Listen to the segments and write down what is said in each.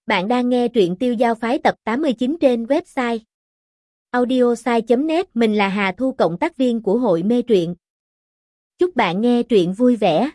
Bạn đang nghe truyện Tiêu Giao Phái tập 89 trên website audiosai.net. Mình là Hà Thu, cộng tác viên của hội mê truyện. Chúc bạn nghe truyện vui vẻ.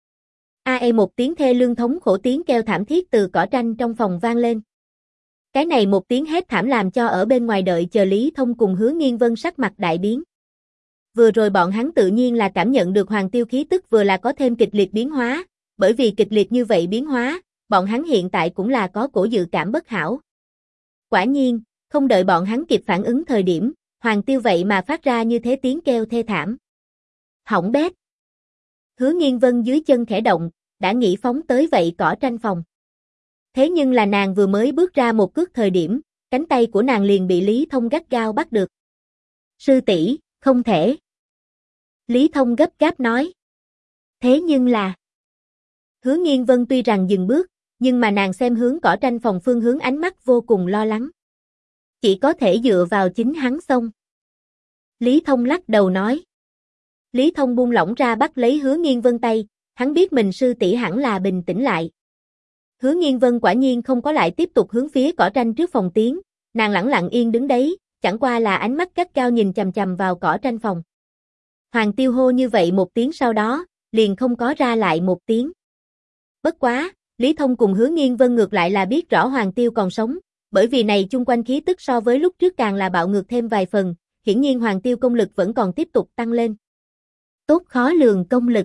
Một tiếng thê lương thống khổ, tiếng kêu thảm thiết từ cỏ tranh trong phòng vang lên. Cái này một tiếng hét thảm làm cho ở bên ngoài đợi chờ Lý Thông cùng Hứa Nghiên Vân sắc mặt đại biến. Vừa rồi bọn hắn tự nhiên là cảm nhận được Hoàng Tiêu khí tức vừa là có thêm kịch liệt biến hóa, bởi vì kịch liệt như vậy biến hóa, bọn hắn hiện tại cũng là có cổ dự cảm bất hảo. Quả nhiên, không đợi bọn hắn kịp phản ứng thời điểm, Hoàng Tiêu vậy mà phát ra như thế tiếng kêu thê thảm. Hỏng bét. Hứa Nghiên Vân dưới chân khẽ động, đã nghĩ phóng tới vậy cỏ tranh phòng. Thế nhưng là nàng vừa mới bước ra một cước thời điểm, cánh tay của nàng liền bị Lý Thông gắt gao bắt được. Sư tỷ, không thể. Lý Thông gấp gáp nói. Thế nhưng là... Hứa Nghiên Vân tuy rằng dừng bước, nhưng mà nàng xem hướng cỏ tranh phòng phương hướng ánh mắt vô cùng lo lắng. Chỉ có thể dựa vào chính hắn xông. Lý Thông lắc đầu nói. Lý Thông buông lỏng ra bắt lấy Hứa Nghiên Vân tay, hắn biết mình sư tỷ hẳn là bình tĩnh lại. Hứa Nghiên Vân quả nhiên không có lại tiếp tục hướng phía cỏ tranh trước phòng tiến, nàng lẳng lặng yên đứng đấy, chẳng qua là ánh mắt gắt gao nhìn chằm chằm vào cỏ tranh phòng. Hoàng Tiêu hô như vậy một tiếng sau đó, liền không có ra lại một tiếng. Bất quá, Lý Thông cùng Hứa Nghiên Vân ngược lại là biết rõ Hoàng Tiêu còn sống, bởi vì này chung quanh khí tức so với lúc trước càng là bạo ngược thêm vài phần, hiển nhiên Hoàng Tiêu công lực vẫn còn tiếp tục tăng lên. Tốt khó lường công lực.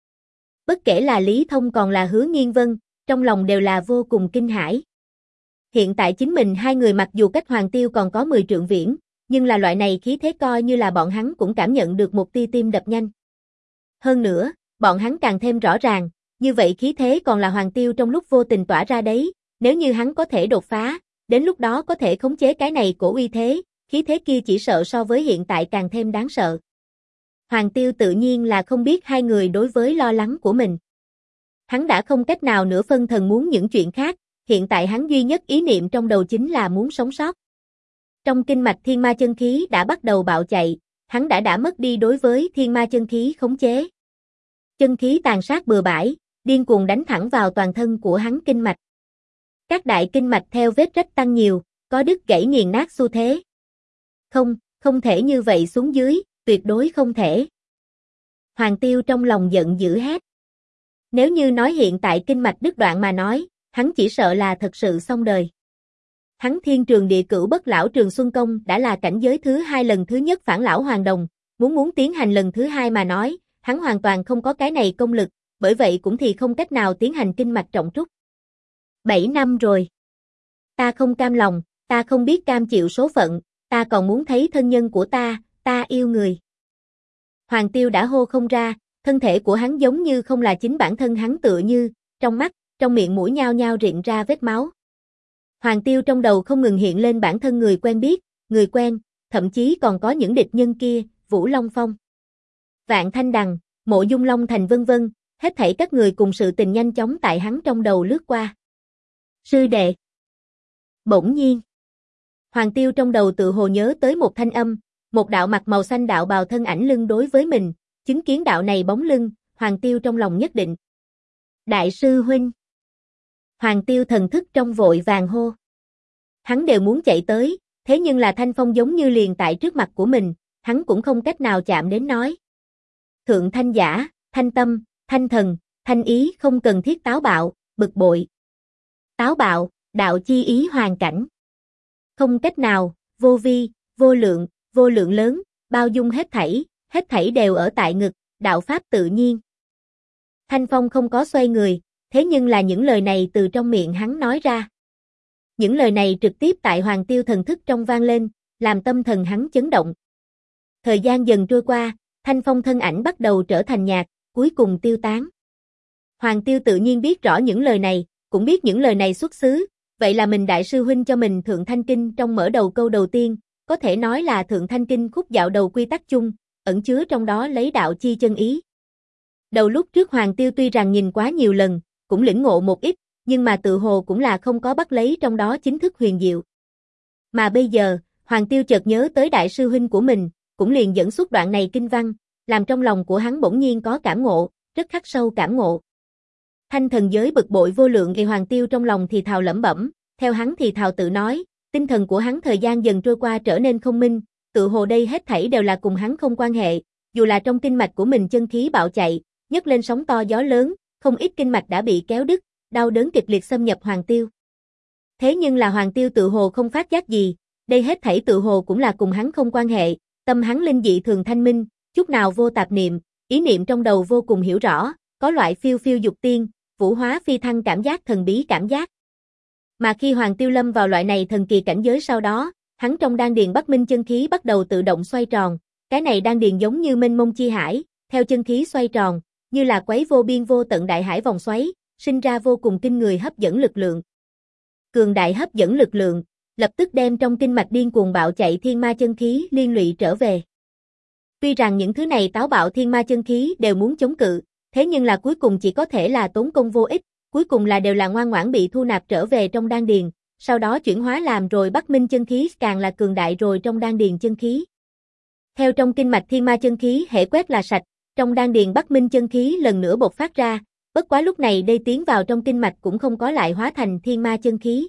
Bất kể là Lý Thông còn là Hứa Nghiên Vân, trong lòng đều là vô cùng kinh hãi. Hiện tại chính mình hai người mặc dù cách Hoàng Tiêu còn có 10 trượng viễn, nhưng là loại này khí thế coi như là bọn hắn cũng cảm nhận được một tia tim đập nhanh. Hơn nữa, bọn hắn càng thêm rõ ràng, như vậy khí thế còn là Hoàng Tiêu trong lúc vô tình tỏa ra đấy, nếu như hắn có thể đột phá, đến lúc đó có thể khống chế cái này cổ uy thế, khí thế kia chỉ sợ so với hiện tại càng thêm đáng sợ. Hoàng Tiêu tự nhiên là không biết hai người đối với lo lắng của mình. Hắn đã không cách nào nữa phân thần muốn những chuyện khác, hiện tại hắn duy nhất ý niệm trong đầu chính là muốn sống sót. Trong kinh mạch thiên ma chân khí đã bắt đầu bạo chạy, hắn đã mất đi đối với thiên ma chân khí khống chế. Chân khí tàn sát bừa bãi, điên cuồng đánh thẳng vào toàn thân của hắn kinh mạch. Các đại kinh mạch theo vết rách tăng nhiều, có đứt gãy nghiền nát xu thế. Không thể như vậy xuống dưới, tuyệt đối không thể. Hoàng Tiêu trong lòng giận dữ hét. Nếu như nói hiện tại kinh mạch đứt đoạn mà nói, hắn chỉ sợ là thật sự xong đời. Hắn Thiên Trường Địa Cửu Bất Lão Trường Xuân Công đã là cảnh giới thứ 2 lần thứ nhất phản lão hoàn đồng, muốn tiến hành lần thứ 2 mà nói, hắn hoàn toàn không có cái này công lực, bởi vậy cũng thì không cách nào tiến hành kinh mạch trọng trúc. 7 năm rồi. Ta không cam lòng, ta không biết cam chịu số phận, ta còn muốn thấy thân nhân của ta yêu người. Hoàng Tiêu đã hô không ra, thân thể của hắn giống như không là chính bản thân hắn, tựa như, trong mắt, trong miệng mũi nhao nhao rịn ra vết máu. Hoàng Tiêu trong đầu không ngừng hiện lên bản thân người quen biết, người quen, thậm chí còn có những địch nhân kia, Vũ Long Phong, Vạn Thanh Đằng, Mộ Dung Long Thành vân vân, hết thảy các người cùng sự tình nhanh chóng tại hắn trong đầu lướt qua. Sư đệ. Bỗng nhiên, Hoàng Tiêu trong đầu tự hồ nhớ tới một thanh âm, một đạo mặc màu xanh đạo bào thân ảnh lưng đối với mình, chứng kiến đạo này bóng lưng, Hoàng Tiêu trong lòng nhất định. Đại sư huynh. Hoàng Tiêu thần thức trong vội vàng hô. Hắn đều muốn chạy tới, thế nhưng là thanh phong giống như liền tại trước mặt của mình, hắn cũng không cách nào chạm đến nói. Thượng thanh giả, thanh tâm, thanh thần, thanh ý không cần thiết táo bạo, bực bội. Táo bạo, đạo chi ý hoàn cảnh. Không cách nào, vô vi, vô lượng lớn, bao dung hết thảy đều ở tại ngực, đạo pháp tự nhiên. Thanh Phong không có xoay người, thế nhưng là những lời này từ trong miệng hắn nói ra. Những lời này trực tiếp tại Hoàng Tiêu thần thức trong vang lên, làm tâm thần hắn chấn động. Thời gian dần trôi qua, Thanh Phong thân ảnh bắt đầu trở thành nhạt, cuối cùng tiêu tán. Hoàng Tiêu tự nhiên biết rõ những lời này, cũng biết những lời này xuất xứ, vậy là mình đại sư huynh cho mình Thượng Thanh Kinh trong mở đầu câu đầu tiên, có thể nói là Thượng Thanh Kinh khúc dạo đầu quy tắc chung, ẩn chứa trong đó lấy đạo chi chân ý. Đầu lúc trước Hoàng Tiêu tuy rằng nhìn quá nhiều lần, cũng lĩnh ngộ một ít, nhưng mà tự hồ cũng là không có bắt lấy trong đó chính thức huyền diệu. Mà bây giờ, Hoàng Tiêu chợt nhớ tới đại sư huynh của mình, cũng liền dẫn xuất đoạn này kinh văn, làm trong lòng của hắn bỗng nhiên có cảm ngộ, rất khắc sâu cảm ngộ. Thanh thần giới bực bội vô lượng, Hoàng Tiêu trong lòng thì thào lẩm bẩm, theo hắn thì thào tự nói, tinh thần của hắn thời gian dần trôi qua trở nên không minh, tự hồ đây hết thảy đều là cùng hắn không quan hệ, dù là trong kinh mạch của mình chân khí bạo chạy, nhấc lên sóng to gió lớn, không ít kinh mạch đã bị kéo đứt, đau đớn kịch liệt xâm nhập Hoàng Tiêu. Thế nhưng là Hoàng Tiêu tự hồ không phát giác gì, đây hết thảy tự hồ cũng là cùng hắn không quan hệ, tâm hắn linh dị thường thanh minh, chút nào vô tạp niệm, ý niệm trong đầu vô cùng hiểu rõ, có loại phiêu phiêu dục tiên, vũ hóa phi thăng cảm giác thần bí cảm giác. Mà khi Hoàng Tiêu lâm vào loại này thần kỳ cảnh giới sau đó, hắn trong đan điền Bắc Minh chân khí bắt đầu tự động xoay tròn, cái này đan điền giống như mênh mông chi hải, theo chân khí xoay tròn, như là quấy vô biên vô tận đại hải vòng xoáy, sinh ra vô cùng kinh người hấp dẫn lực lượng. Cường đại hấp dẫn lực lượng, lập tức đem trong kinh mạch điên cuồng bạo chạy thiên ma chân khí liên lụy trở về. Tuy rằng những thứ này táo bạo thiên ma chân khí đều muốn chống cự, thế nhưng là cuối cùng chỉ có thể là tốn công vô ích, cuối cùng là đều là ngoan ngoãn bị thu nạp trở về trong đan điền, sau đó chuyển hóa làm rồi Bắc Minh chân khí càng là cường đại rồi trong đan điền chân khí. Theo trong kinh mạch thiên ma chân khí hệ quét là sạch, trong đan điền Bắc Minh chân khí lần nữa bộc phát ra, bất quá lúc này đây tiến vào trong kinh mạch cũng không có lại hóa thành thiên ma chân khí,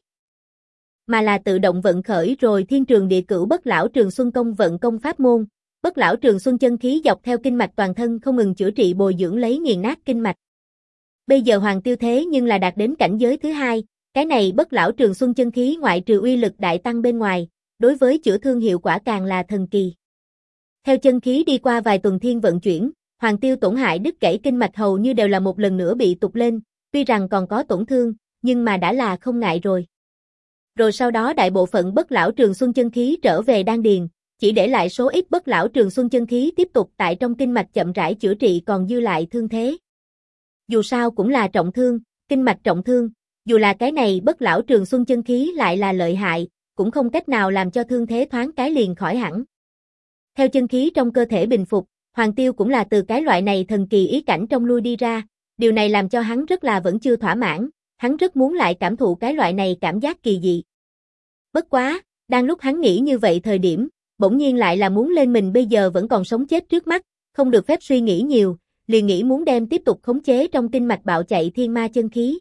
mà là tự động vận khởi rồi Thiên Trường Địa Cửu Bất Lão Trường Xuân Công vận công pháp môn, Bất Lão Trường Xuân chân khí dọc theo kinh mạch toàn thân không ngừng chữa trị bồi dưỡng lấy nghiền nát kinh mạch. Bây giờ Hoàng Tiêu thế nhưng là đạt đến cảnh giới thứ hai, cái này Bất Lão Trường Xuân chân khí ngoại trừ uy lực đại tăng bên ngoài, đối với chữa thương hiệu quả càng là thần kỳ. Theo chân khí đi qua vài tuần thiên vận chuyển, Hoàng Tiêu tổn hại đứt gãy kinh mạch hầu như đều là một lần nữa bị tụt lên, tuy rằng còn có tổn thương, nhưng mà đã là không ngại rồi. Rồi sau đó đại bộ phận Bất Lão Trường Xuân chân khí trở về đan điền, chỉ để lại số ít Bất Lão Trường Xuân chân khí tiếp tục tại trong kinh mạch chậm rãi chữa trị còn dư lại thương thế. Dù sao cũng là trọng thương, kinh mạch trọng thương, dù là cái này Bất Lão Trường Xuân chân khí lại là lợi hại, cũng không cách nào làm cho thương thế thoáng cái liền khỏi hẳn. Theo chân khí trong cơ thể bình phục, Hoàng Tiêu cũng là từ cái loại này thần kỳ ý cảnh trong lui đi ra, điều này làm cho hắn rất là vẫn chưa thỏa mãn, hắn rất muốn lại cảm thụ cái loại này cảm giác kỳ dị. Bất quá, đang lúc hắn nghĩ như vậy thời điểm, bỗng nhiên lại là muốn lên mình bây giờ vẫn còn sống chết trước mắt, không được phép suy nghĩ nhiều, liền nghĩ muốn đem tiếp tục khống chế trong kinh mạch bạo chạy thiên ma chân khí.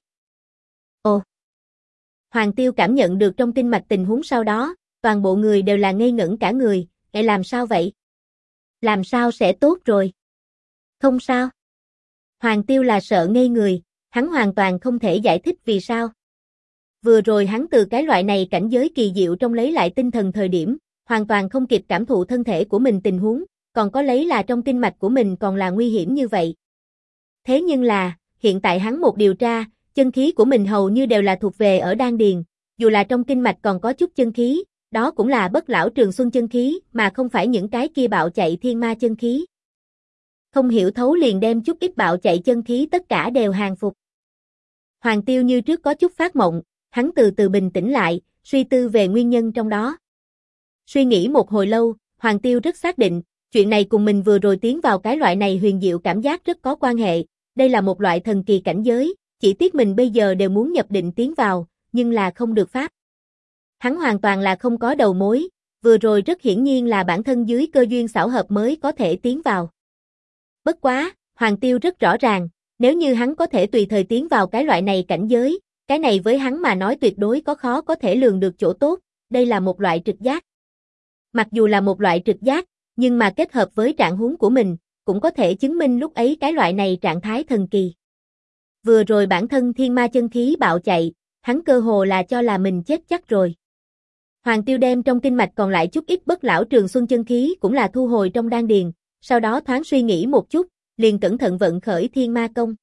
Ồ! Hoàng Tiêu cảm nhận được trong kinh mạch tình huống sau đó, toàn bộ người đều là ngây ngẩn cả người, làm sao vậy? Làm sao sẽ tốt rồi? Không sao. Hoàng Tiêu là sợ ngây người, hắn hoàn toàn không thể giải thích vì sao. Vừa rồi hắn từ cái loại này cảnh giới kỳ diệu trong lấy lại tinh thần thời điểm, hoàn toàn không kịp cảm thụ thân thể của mình tình huống, còn có lấy là trong kinh mạch của mình còn là nguy hiểm như vậy. Thế nhưng là, hiện tại hắn một điều tra, chân khí của mình hầu như đều là thuộc về ở đan điền, dù là trong kinh mạch còn có chút chân khí, đó cũng là Bất Lão Trường Xuân chân khí mà không phải những cái kia bạo chạy thiên ma chân khí. Không hiểu thấu liền đem chút ít bạo chạy chân khí tất cả đều hàng phục. Hoàng Tiêu như trước có chút phát mộng, hắn từ từ bình tĩnh lại, suy tư về nguyên nhân trong đó. Suy nghĩ một hồi lâu, Hoàng Tiêu rất xác định, chuyện này cùng mình vừa rồi tiến vào cái loại này huyền diệu cảm giác rất có quan hệ, đây là một loại thần kỳ cảnh giới, chỉ tiếc mình bây giờ đều muốn nhập định tiến vào, nhưng là không được pháp. Hắn hoàn toàn là không có đầu mối, vừa rồi rất hiển nhiên là bản thân dưới cơ duyên xảo hợp mới có thể tiến vào. Bất quá, Hoàng Tiêu rất rõ ràng, nếu như hắn có thể tùy thời tiến vào cái loại này cảnh giới, cái này với hắn mà nói tuyệt đối khó có thể lường được chỗ tốt, đây là một loại trực giác. Mặc dù là một loại trực giác, nhưng mà kết hợp với trạng huống của mình, cũng có thể chứng minh lúc ấy cái loại này trạng thái thần kỳ. Vừa rồi bản thân thiên ma chân khí bạo chạy, hắn cơ hồ là cho là mình chết chắc rồi. Hoàng Tiêu đem trong kinh mạch còn lại chút ít Bất Lão Trường Xuân chân khí cũng là thu hồi trong đan điền, sau đó thoáng suy nghĩ một chút, liền cẩn thận vận khởi thiên ma công.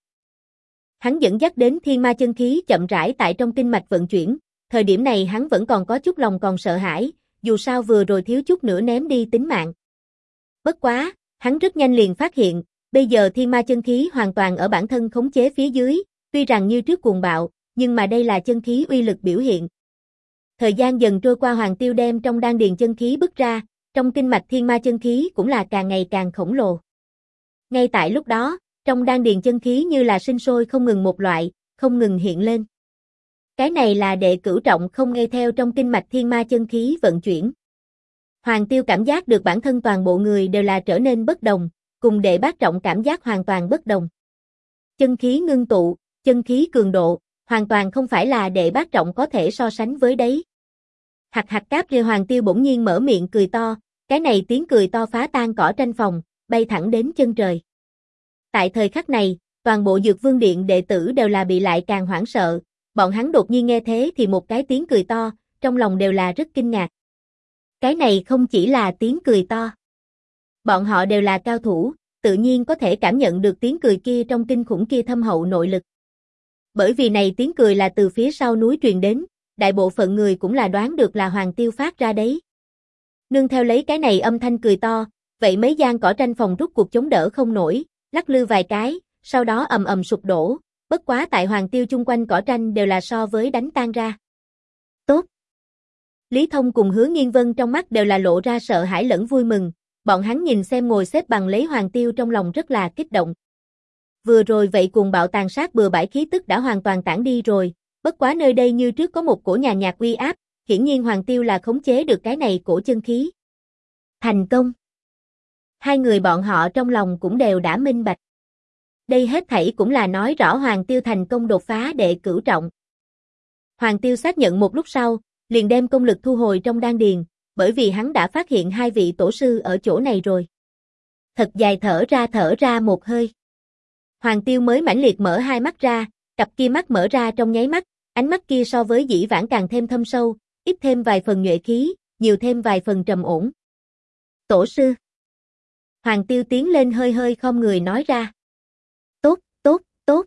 Hắn dẫn dắt đến thiên ma chân khí chậm rãi tại trong kinh mạch vận chuyển, thời điểm này hắn vẫn còn có chút lòng còn sợ hãi, dù sao vừa rồi thiếu chút nữa ném đi tính mạng. Bất quá, hắn rất nhanh liền phát hiện, bây giờ thiên ma chân khí hoàn toàn ở bản thân khống chế phía dưới, tuy rằng như trước cuồng bạo, nhưng mà đây là chân khí uy lực biểu hiện. Thời gian dần trôi qua, Hoàng Tiêu đem trong đan điền chân khí bứt ra, trong kinh mạch thiên ma chân khí cũng là càng ngày càng khổng lồ. Ngay tại lúc đó, trong đan điền chân khí như là sinh sôi không ngừng một loại, không ngừng hiện lên. Cái này là đệ cửu trọng không nghe theo trong kinh mạch thiên ma chân khí vận chuyển. Hoàng Tiêu cảm giác được bản thân toàn bộ người đều là trở nên bất đồng, cùng đệ bát trọng cảm giác hoàn toàn bất đồng. Chân khí ngưng tụ, chân khí cường độ, Hoàn toàn không phải là đệ bát trọng có thể so sánh với đấy. Hạc hạc cáp rìa Hoàng Tiêu bỗng nhiên mở miệng cười to, cái này tiếng cười to phá tan cỏ tranh phòng, bay thẳng đến chân trời. Tại thời khắc này, toàn bộ Dược Vương Điện đệ tử đều là bị lại càng hoảng sợ, bọn hắn đột nhiên nghe thế thì một cái tiếng cười to, trong lòng đều là rất kinh ngạc. Cái này không chỉ là tiếng cười to. Bọn họ đều là cao thủ, tự nhiên có thể cảm nhận được tiếng cười kia trong kinh khủng kia thâm hậu nội lực. Bởi vì này tiếng cười là từ phía sau núi truyền đến, đại bộ phận người cũng là đoán được là Hoàng Tiêu phát ra đấy. Nương theo lấy cái này âm thanh cười to, vậy mấy gian cỏ tranh phòng rút cuộc chống đỡ không nổi, lắc lư vài cái, sau đó ầm ầm sụp đổ, bất quá tại Hoàng Tiêu chung quanh cỏ tranh đều là so với đánh tan ra. Tốt. Lý Thông cùng Hứa Nghiên Vân trong mắt đều là lộ ra sợ hãi lẫn vui mừng, bọn hắn nhìn xem ngồi xếp bằng lấy Hoàng Tiêu trong lòng rất là kích động. Vừa rồi vậy cuồng bạo tàn sát bừa bãi khí tức đã hoàn toàn tản đi rồi, bất quá nơi đây như trước có một cổ nhàn nhạt uy áp, hiển nhiên Hoàng Tiêu là khống chế được cái này cổ chân khí. Thành công. Hai người bọn họ trong lòng cũng đều đã minh bạch. Đây hết thảy cũng là nói rõ Hoàng Tiêu thành công đột phá đệ cửu trọng. Hoàng Tiêu xác nhận một lúc sau, liền đem công lực thu hồi trong đan điền, bởi vì hắn đã phát hiện hai vị tổ sư ở chỗ này rồi. Thật dài thở ra một hơi. Hoàng Tiêu mới mãnh liệt mở hai mắt ra, cặp kia mắt mở ra trong nháy mắt, ánh mắt kia so với dĩ vãng càng thêm thâm sâu, ít thêm vài phần nhuệ khí, nhiều thêm vài phần trầm ổn. Tổ sư. Hoàng Tiêu tiến lên hơi hơi khom người nói ra. Tốt, tốt, tốt.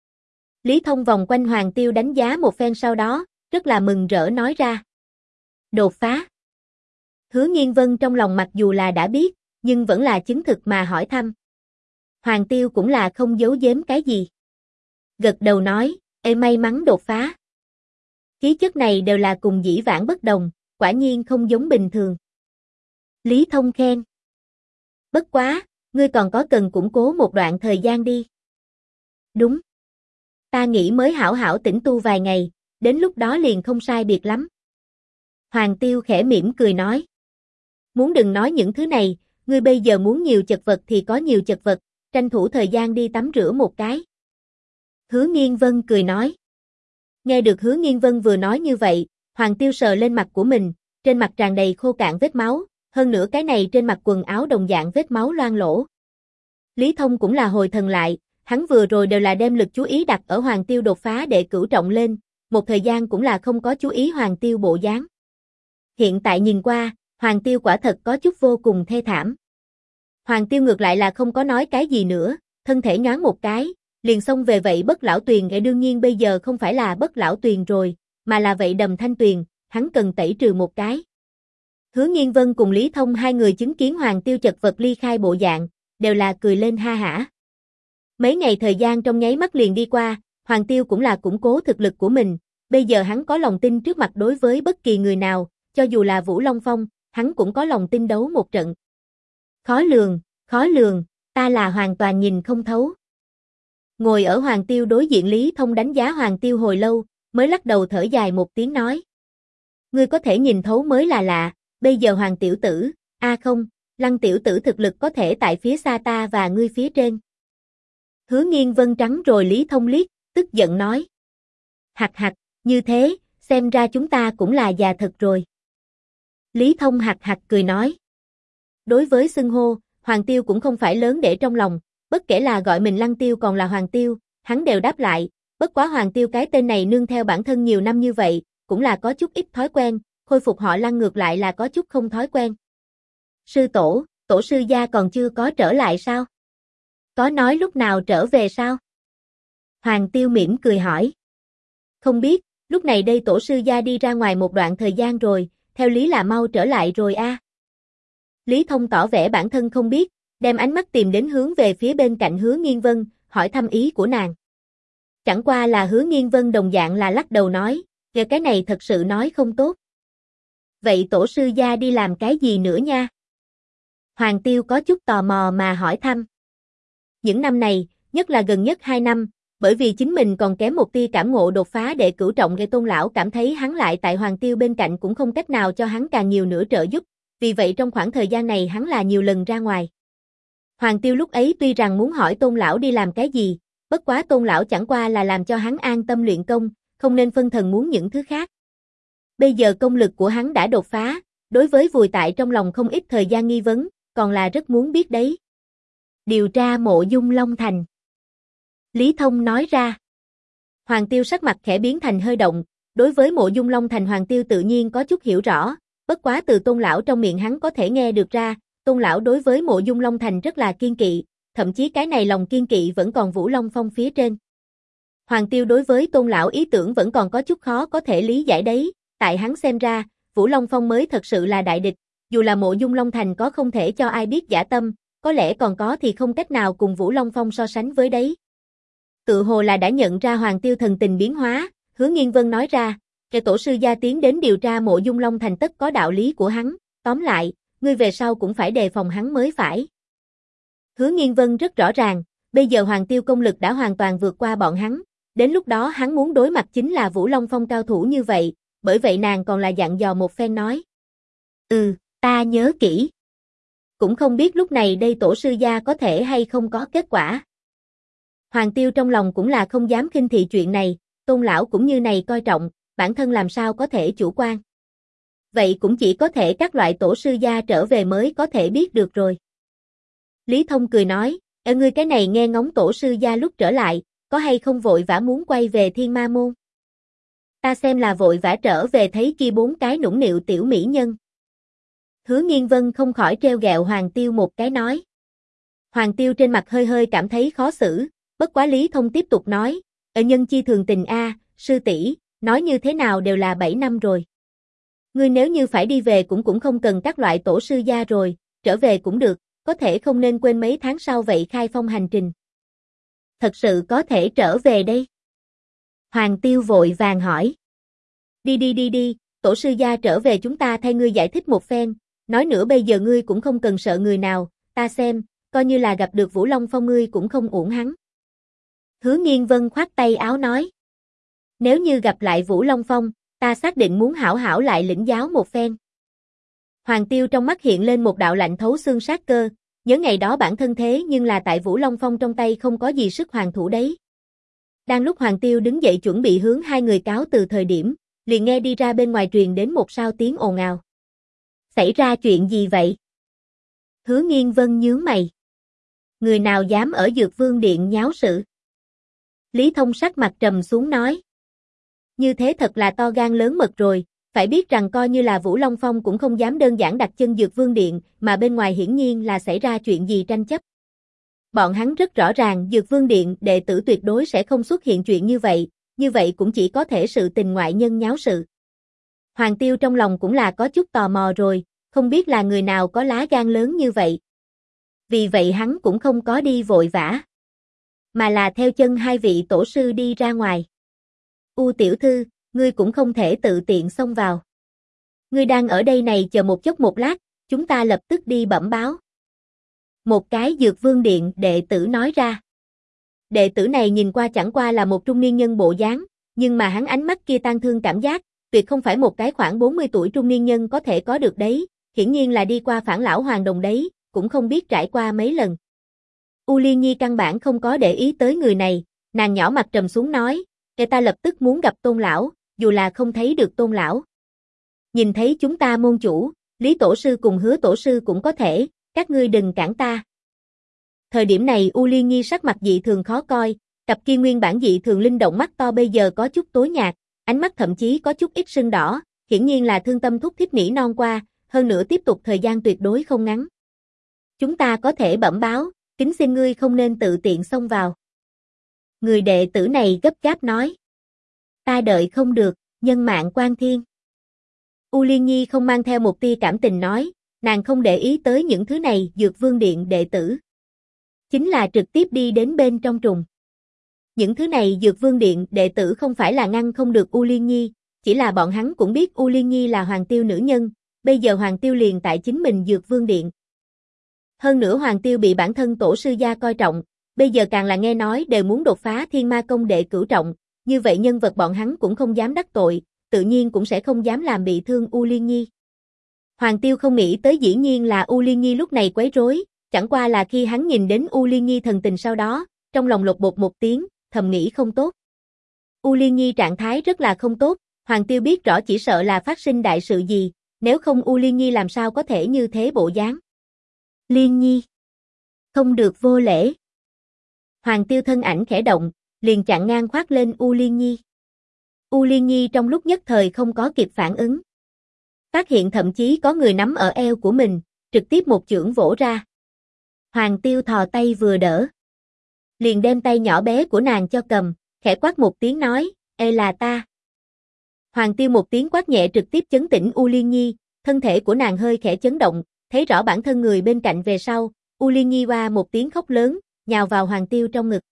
Lý Thông vòng quanh Hoàng Tiêu đánh giá một phen sau đó, rất là mừng rỡ nói ra. Đột phá. Hứa Nghiên Vân trong lòng mặc dù là đã biết, nhưng vẫn là chứng thực mà hỏi thăm. Hoàng Tiêu cũng là không giấu giếm cái gì. Gật đầu nói, may mắn đột phá. Khí chất này đều là cùng dĩ vãng bất đồng, quả nhiên không giống bình thường. Lý Thông khen. Bất quá, ngươi còn có cần củng cố một đoạn thời gian đi. Đúng. Ta nghĩ mới hảo hảo tĩnh tu vài ngày, đến lúc đó liền không sai biệt lắm. Hoàng Tiêu khẽ mỉm cười nói. Muốn đừng nói những thứ này, ngươi bây giờ muốn nhiều chật vật thì có nhiều chật vật, tranh thủ thời gian đi tắm rửa một cái. Hứa Nghiên Vân cười nói. Nghe được Hứa Nghiên Vân vừa nói như vậy, Hoàng Tiêu sờ lên mặt của mình, trên mặt tràn đầy khô cạn vết máu, hơn nữa cái này trên mặt quần áo đồng dạng vết máu loang lỗ. Lý Thông cũng là hồi thần lại, hắn vừa rồi đều là đem lực chú ý đặt ở Hoàng Tiêu đột phá đệ cửu trọng lên, một thời gian cũng là không có chú ý Hoàng Tiêu bộ dáng. Hiện tại nhìn qua, Hoàng Tiêu quả thật có chút vô cùng thê thảm. Hoàng Tiêu ngược lại là không có nói cái gì nữa, thân thể nhoáng một cái, liền xông về vậy Bất Lão Tuyền. Đương nhiên bây giờ không phải là Bất Lão Tuyền rồi, mà là vậy Đầm Thanh Tuyền, hắn cần tẩy trừ một cái. Hứa Nghiên Vân cùng Lý Thông hai người chứng kiến Hoàng Tiêu chật vật ly khai bộ dạng, đều là cười lên ha hả. Mấy ngày thời gian trong nháy mắt liền đi qua, Hoàng Tiêu cũng là củng cố thực lực của mình, bây giờ hắn có lòng tin trước mặt đối với bất kỳ người nào, cho dù là Vũ Long Phong, hắn cũng có lòng tin đấu một trận. Khó lường, ta là hoàn toàn nhìn không thấu. Ngồi ở Hoàng Tiêu đối diện Lý Thông đánh giá Hoàng Tiêu hồi lâu, mới lắc đầu thở dài một tiếng nói. Ngươi có thể nhìn thấu mới là lạ, bây giờ Hoàng tiểu tử, không, Lăng tiểu tử thực lực có thể tại phía xa ta và ngươi phía trên. Hứa Nghiên Vân trắng rồi Lý Thông liếc, tức giận nói. Hạc hạc, như thế, xem ra chúng ta cũng là già thật rồi. Lý Thông hạc hạc cười nói. Đối với xưng hô, Hoàng Tiêu cũng không phải lớn để trong lòng, bất kể là gọi mình Lăng Tiêu còn là Hoàng Tiêu, hắn đều đáp lại, bất quá Hoàng Tiêu cái tên này nương theo bản thân nhiều năm như vậy, cũng là có chút ít thói quen, khôi phục họ Lăng ngược lại là có chút không thói quen. Sư tổ, tổ sư gia còn chưa có trở lại sao? Có nói lúc nào trở về sao? Hoàng Tiêu mỉm cười hỏi. Không biết, lúc này đây tổ sư gia đi ra ngoài một đoạn thời gian rồi, theo lý là mau trở lại rồi a. Lý Thông tỏ vẻ bản thân không biết, đem ánh mắt tìm đến hướng về phía bên cạnh Hứa Nghiên Vân, hỏi thăm ý của nàng. Chẳng qua là Hứa Nghiên Vân đồng dạng là lắc đầu nói, kìa cái này thật sự nói không tốt. Vậy tổ sư gia đi làm cái gì nữa nha? Hoàng Tiêu có chút tò mò mà hỏi thăm. Những năm này, nhất là gần nhất 2 năm, bởi vì chính mình còn kém một tia cảm ngộ đột phá đệ cửu trọng, gây Tôn lão cảm thấy hắn lại tại Hoàng Tiêu bên cạnh cũng không cách nào cho hắn càng nhiều nữa trợ giúp, vì vậy trong khoảng thời gian này hắn là nhiều lần ra ngoài. Hoàng Tiêu lúc ấy tuy rằng muốn hỏi Tôn lão đi làm cái gì, bất quá Tôn lão chẳng qua là làm cho hắn an tâm luyện công, không nên phân thần muốn những thứ khác. Bây giờ công lực của hắn đã đột phá, đối với vùi tại trong lòng không ít thời gian nghi vấn, còn là rất muốn biết đấy. Điều tra mộ Dung Long Thành. Lý Thông nói ra. Hoàng Tiêu sắc mặt khẽ biến thành hơi động, đối với mộ Dung Long Thành Hoàng Tiêu tự nhiên có chút hiểu rõ, bất quá từ Tôn lão trong miệng hắn có thể nghe được ra, Tôn lão đối với mộ Dung Long Thành rất là kiên kỵ, thậm chí cái này lòng kiên kỵ vẫn còn Vũ Long Phong phía trên. Hoàng Tiêu đối với Tôn lão ý tưởng vẫn còn có chút khó có thể lý giải đấy, tại hắn xem ra, Vũ Long Phong mới thật sự là đại địch, dù là mộ Dung Long Thành có không thể cho ai biết dã tâm, có lẽ còn có thì không cách nào cùng Vũ Long Phong so sánh với đấy. Tự hồ là đã nhận ra Hoàng Tiêu thần tình biến hóa, Hứa Nghiên Vân nói ra, kẻ tổ sư gia tiến đến điều tra mộ Dung Long Thành tất có đạo lý của hắn, tóm lại, ngươi về sau cũng phải đề phòng hắn mới phải. Hứa Nghiên Vân rất rõ ràng, bây giờ Hoàng Tiêu công lực đã hoàn toàn vượt qua bọn hắn, đến lúc đó hắn muốn đối mặt chính là Vũ Long Phong cao thủ như vậy, bởi vậy nàng còn là dặn dò một phen nói. Ta nhớ kỹ. Cũng không biết lúc này đây tổ sư gia có thể hay không có kết quả. Hoàng Tiêu trong lòng cũng là không dám khinh thị chuyện này, Tôn lão cũng như này coi trọng, bản thân làm sao có thể chủ quan. Vậy cũng chỉ có thể các loại tổ sư gia trở về mới có thể biết được rồi. Lý Thông cười nói, ngươi cái này nghe ngóng tổ sư gia lúc trở lại, có hay không vội vã muốn quay về Thiên Ma Môn? Ta xem là vội vã trở về thấy kia 4 cái nũng nịu tiểu mỹ nhân. Hứa Nghiên Vân không khỏi treo gẹo Hoàng Tiêu một cái nói. Hoàng Tiêu trên mặt hơi hơi cảm thấy khó xử, bất quá Lý Thông tiếp tục nói, nhân chi thường tình a, sư tỷ, nói như thế nào đều là 7 năm rồi. Ngươi nếu như phải đi về cũng không cần các loại tổ sư gia rồi, trở về cũng được, có thể không nên quên mấy tháng sau vậy khai phong hành trình. Thật sự có thể trở về đây? Hoàng Tiêu vội vàng hỏi. Đi, tổ sư gia trở về chúng ta thay ngươi giải thích một phen, nói nữa bây giờ ngươi cũng không cần sợ người nào, ta xem, coi như là gặp được Vũ Long Phong ngươi cũng không uổng hắn. Hứa Nghiên Vân khoát tay áo nói. Nếu như gặp lại Vũ Long Phong, ta xác định muốn hảo hảo lại lĩnh giáo một phen. Hoàng Tiêu trong mắt hiện lên một đạo lạnh thấu xương sát cơ, nhớ ngày đó bản thân thế nhưng là tại Vũ Long Phong trong tay không có gì sức hoàn thủ đấy. Đang lúc Hoàng Tiêu đứng dậy chuẩn bị hướng hai người cáo từ thời điểm, liền nghe đi ra bên ngoài truyền đến một sao tiếng ồn ào. Xảy ra chuyện gì vậy? Hứa Nghiên Vân nhướng mày. Người nào dám ở Dược Vương Điện nháo sự? Lý Thông sắc mặt trầm xuống nói. Như thế thật là to gan lớn mật rồi, phải biết rằng coi như là Vũ Long Phong cũng không dám đơn giản đặt chân Dược Vương Điện, mà bên ngoài hiển nhiên là xảy ra chuyện gì tranh chấp. Bọn hắn rất rõ ràng Dược Vương Điện đệ tử tuyệt đối sẽ không xuất hiện chuyện như vậy cũng chỉ có thể sự tình ngoại nhân nháo sự. Hoàng Tiêu trong lòng cũng là có chút tò mò rồi, không biết là người nào có lá gan lớn như vậy. Vì vậy hắn cũng không có đi vội vã, mà là theo chân hai vị tổ sư đi ra ngoài. U tiểu thư, ngươi cũng không thể tự tiện xông vào. Ngươi đang ở đây này chờ một chốc một lát, chúng ta lập tức đi bẩm báo. Một cái Dược Vương Điện đệ tử nói ra. Đệ tử này nhìn qua chẳng qua là một trung niên nhân bộ dáng, nhưng mà hắn ánh mắt kia tang thương cảm giác, tuyệt không phải một cái khoảng 40 tuổi trung niên nhân có thể có được đấy, hiển nhiên là đi qua Phản Lão Hoàng Đồng đấy, cũng không biết trải qua mấy lần. U Liên Nhi căn bản không có để ý tới người này, nàng nhỏ mặt trầm xuống nói, ta lập tức muốn gặp Tôn lão, dù là không thấy được Tôn lão. Nhìn thấy chúng ta môn chủ, Lý tổ sư cùng Hứa tổ sư cũng có thể, các ngươi đừng cản ta. Thời điểm này U Liên Nhi sắc mặt dị thường khó coi, cặp kia nguyên bản dị thường linh động mắt to bây giờ có chút tối nhạt, ánh mắt thậm chí có chút ít sưng đỏ, hiển nhiên là thương tâm thúc thiết nỉ non qua, hơn nữa tiếp tục thời gian tuyệt đối không ngắn. Chúng ta có thể bẩm báo, kính xin ngươi không nên tự tiện xông vào. Người đệ tử này gấp gáp nói. Ta đợi không được, nhân mạng quan thiên. U Liên Nhi không mang theo một tia cảm tình nói, nàng không để ý tới những thứ này Dược Vương Điện đệ tử. Chính là trực tiếp đi đến bên trong trùng. Những thứ này Dược Vương Điện đệ tử không phải là ngăn không được U Liên Nhi, chỉ là bọn hắn cũng biết U Liên Nhi là Hoàng Tiêu nữ nhân, bây giờ Hoàng Tiêu liền tại chính mình Dược Vương Điện. Hơn nữa Hoàng Tiêu bị bản thân tổ sư gia coi trọng, bây giờ càng là nghe nói đều muốn đột phá Thiên Ma Công đệ cửu trọng, như vậy nhân vật bọn hắn cũng không dám đắc tội, tự nhiên cũng sẽ không dám làm bị thương U Liên Nhi. Hoàng Tiêu không nghĩ tới dĩ nhiên là U Liên Nhi lúc này quấy rối, chẳng qua là khi hắn nhìn đến U Liên Nhi thần tình sau đó, trong lòng lột bột một tiếng, thầm nghĩ không tốt. U Liên Nhi trạng thái rất là không tốt, Hoàng Tiêu biết rõ chỉ sợ là phát sinh đại sự gì, nếu không U Liên Nhi làm sao có thể như thế bộ dáng. Liên Nhi, không được vô lễ. Hoàng Tiêu thân ảnh khẽ động, liền chặn ngang khoát lên U Liên Nhi. U Liên Nhi trong lúc nhất thời không có kịp phản ứng. Phát hiện thậm chí có người nắm ở eo của mình, trực tiếp một chưởng vỗ ra. Hoàng Tiêu thò tay vừa đỡ. Liền đem tay nhỏ bé của nàng cho cầm, khẽ quát một tiếng nói, ê là ta. Hoàng Tiêu một tiếng quát nhẹ trực tiếp chấn tĩnh U Liên Nhi, thân thể của nàng hơi khẽ chấn động, thấy rõ bản thân người bên cạnh về sau, U Liên Nhi oa một tiếng khóc lớn, nhào vào Hoàng Tiêu trong ngực.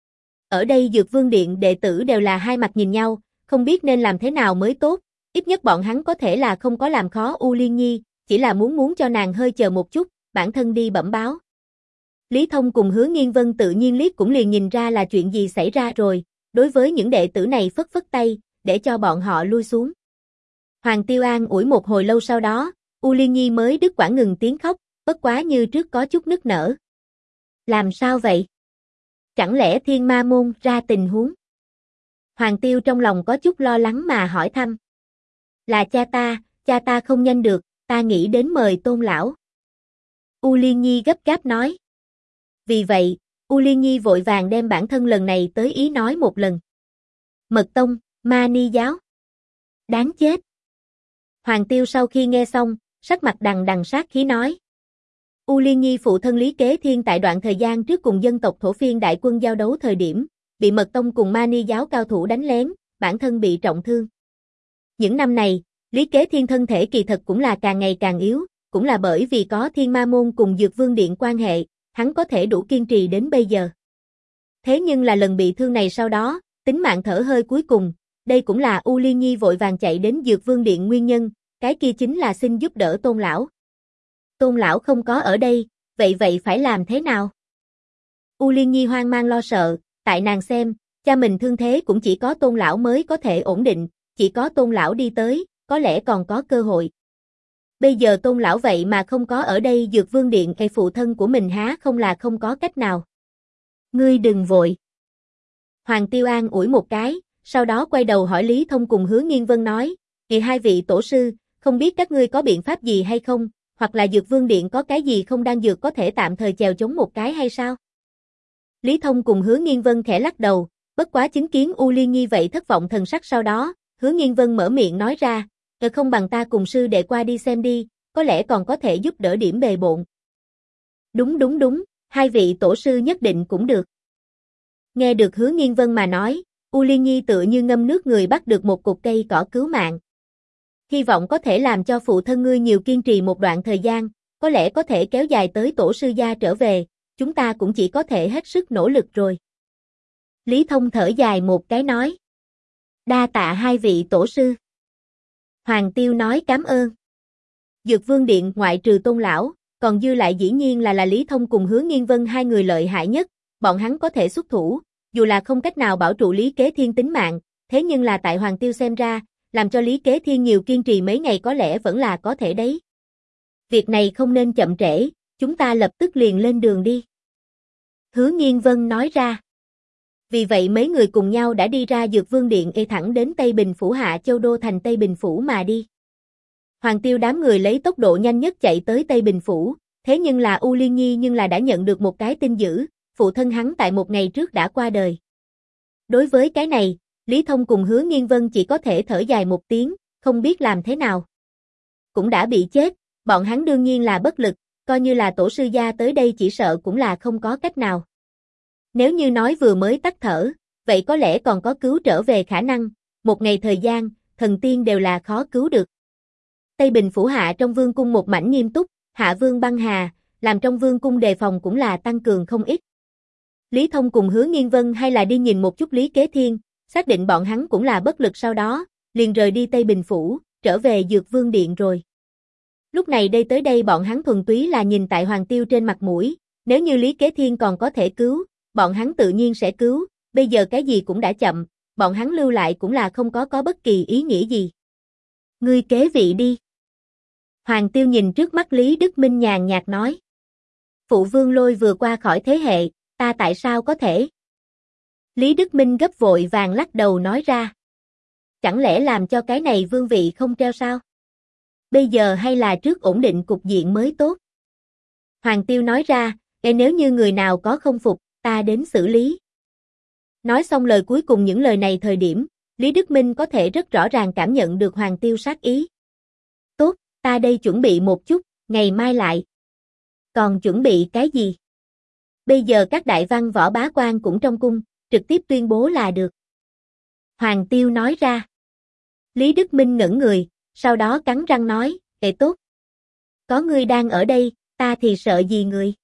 Ở đây Dược Vương Điện đệ tử đều là hai mặt nhìn nhau, không biết nên làm thế nào mới tốt, ít nhất bọn hắn có thể là không có làm khó U Liên Nhi, chỉ là muốn cho nàng hơi chờ một chút, bản thân đi bẩm báo. Lý Thông cùng Hứa Nghiên Vân tự nhiên liếc cũng liền nhìn ra là chuyện gì xảy ra rồi, đối với những đệ tử này phất phất tay, để cho bọn họ lui xuống. Hoàng Tiêu an ủi một hồi lâu sau đó, U Liên Nhi mới đứt quãng ngừng tiếng khóc, bất quá như trước có chút nức nở. Làm sao vậy? Chẳng lẽ Thiên Ma Môn ra tình huống? Hoàng Tiêu trong lòng có chút lo lắng mà hỏi thăm. Là cha ta không nhanh được, ta nghĩ đến mời Tôn lão. U Liên Nhi gấp gáp nói. Vì vậy, U Liên Nhi vội vàng đem bản thân lần này tới ý nói một lần. Mật tông, Ma Ni giáo. Đáng chết. Hoàng Tiêu sau khi nghe xong, sắc mặt đằng đằng sát khí nói. U Liên Nhi phụ thân Lý Kế Thiên tại đoạn thời gian trước cùng dân tộc Thổ Phiên đại quân giao đấu thời điểm, bị Mật tông cùng Ma Ni giáo cao thủ đánh lén, bản thân bị trọng thương. Những năm này, Lý Kế Thiên thân thể kỳ thật cũng là càng ngày càng yếu, cũng là bởi vì có Thiên Ma Môn cùng Dược Vương Điện quan hệ, hắn có thể đủ kiên trì đến bây giờ. Thế nhưng là lần bị thương này sau đó, tính mạng thở hơi cuối cùng, đây cũng là U Liên Nhi vội vàng chạy đến Dược Vương Điện nguyên nhân, cái kia chính là xin giúp đỡ Tôn lão. Tôn lão không có ở đây, vậy phải làm thế nào? U Liên Nhi hoang mang lo sợ, tại nàng xem, cha mình thương thế cũng chỉ có Tôn lão mới có thể ổn định, chỉ có Tôn lão đi tới, có lẽ còn có cơ hội. Bây giờ Tôn lão vậy mà không có ở đây, Dược Vương Điện hay phụ thân của mình há không là không có cách nào. Ngươi đừng vội. Hoàng Tiêu an ủi một cái, sau đó quay đầu hỏi Lý Thông cùng Hứa Nghiên Vân nói, kìa hai vị tổ sư, không biết các ngươi có biện pháp gì hay không, hoặc là Dược Vương Điện có cái gì không đan dược có thể tạm thời chèo chống một cái hay sao? Lý Thông cùng Hứa Nghiên Vân khẽ lắc đầu, bất quá chứng kiến U Liên Nhi vậy thất vọng thần sắc sau đó, Hứa Nghiên Vân mở miệng nói ra, không bằng ta cùng sư đệ qua đi xem đi, có lẽ còn có thể giúp đỡ điểm bề bộn. Đúng, hai vị tổ sư nhất định cũng được. Nghe được Hứa Nghiên Vân mà nói, U Liên Nhi tựa như ngâm nước người bắt được một cục cây cỏ cứu mạng. Hy vọng có thể làm cho phụ thân ngươi nhiều kiên trì một đoạn thời gian, có lẽ có thể kéo dài tới tổ sư gia trở về, chúng ta cũng chỉ có thể hết sức nỗ lực rồi. Lý Thông thở dài một cái nói. Đa tạ hai vị tổ sư. Hoàng Tiêu nói cảm ơn. Dược Vương Điện ngoại trừ Tôn lão, còn dư lại dĩ nhiên là Lý Thông cùng Hứa Nghiên Vân hai người lợi hại nhất, bọn hắn có thể xuất thủ, dù là không cách nào bảo trụ Lý Kế Thiên tính mạng, thế nhưng là tại Hoàng Tiêu xem ra, làm cho Lý Kế Thiên nhiều kiên trì mấy ngày có lẽ vẫn là có thể đấy. Việc này không nên chậm trễ, chúng ta lập tức liền lên đường đi. Hứa Nghiên Vân nói ra. Vì vậy mấy người cùng nhau đã đi ra Dược Vương Điện thẳng đến Tây Bình Phủ Hạ Châu Đô thành Tây Bình Phủ mà đi. Hoàng Tiêu đám người lấy tốc độ nhanh nhất chạy tới Tây Bình Phủ, thế nhưng là U Liên Nhi nhưng là đã nhận được một cái tin dữ, phụ thân hắn tại một ngày trước đã qua đời. Đối với cái này, Lý Thông cùng Hứa Nghiên Vân chỉ có thể thở dài một tiếng, không biết làm thế nào. Cũng đã bị chết, bọn hắn đương nhiên là bất lực, coi như là tổ sư gia tới đây chỉ sợ cũng là không có cách nào. Nếu như nói vừa mới tắt thở, vậy có lẽ còn có cứu trở về khả năng, một ngày thời gian, thần tiên đều là khó cứu được. Tây Bình Phủ Hạ trong vương cung một mảnh nghiêm túc, Hạ Vương băng hà, làm trong vương cung đề phòng cũng là tăng cường không ít. Lý Thông cùng Hứa Nghiên Vân hay là đi nhìn một chút Lý Kế Thiên, xác định bọn hắn cũng là bất lực sau đó, liền rời đi Tây Bình Phủ, trở về Dược Vương Điện rồi. Lúc này tới đây bọn hắn thuần túy là nhìn tại Hoàng Tiêu trên mặt mũi, nếu như Lý Kế Thiên còn có thể cứu, bọn hắn tự nhiên sẽ cứu, bây giờ cái gì cũng đã chậm, bọn hắn lưu lại cũng là không có bất kỳ ý nghĩa gì. Ngươi kế vị đi. Hoàng Tiêu nhìn trước mắt Lý Đức Minh nhàn nhạt nói. Phụ vương Lôi vừa qua khỏi thế hệ, ta tại sao có thể? Lý Đức Minh gấp vội vàng lắc đầu nói ra. Chẳng lẽ làm cho cái này vương vị không treo sao? Bây giờ hay là trước ổn định cục diện mới tốt? Hoàng Tiêu nói ra, nếu như người nào có không phục, ta đến xử lý. Nói xong lời cuối cùng những lời này thời điểm, Lý Đức Minh có thể rất rõ ràng cảm nhận được Hoàng Tiêu sát ý. Tốt, ta đây chuẩn bị một chút, ngày mai lại. Còn chuẩn bị cái gì? Bây giờ các đại văn võ bá quan cũng trong cung, trực tiếp tuyên bố là được. Hoàng Tiêu nói ra. Lý Đức Minh ngẩn người, sau đó cắn răng nói, tốt. Có ngươi đang ở đây, ta thì sợ gì người?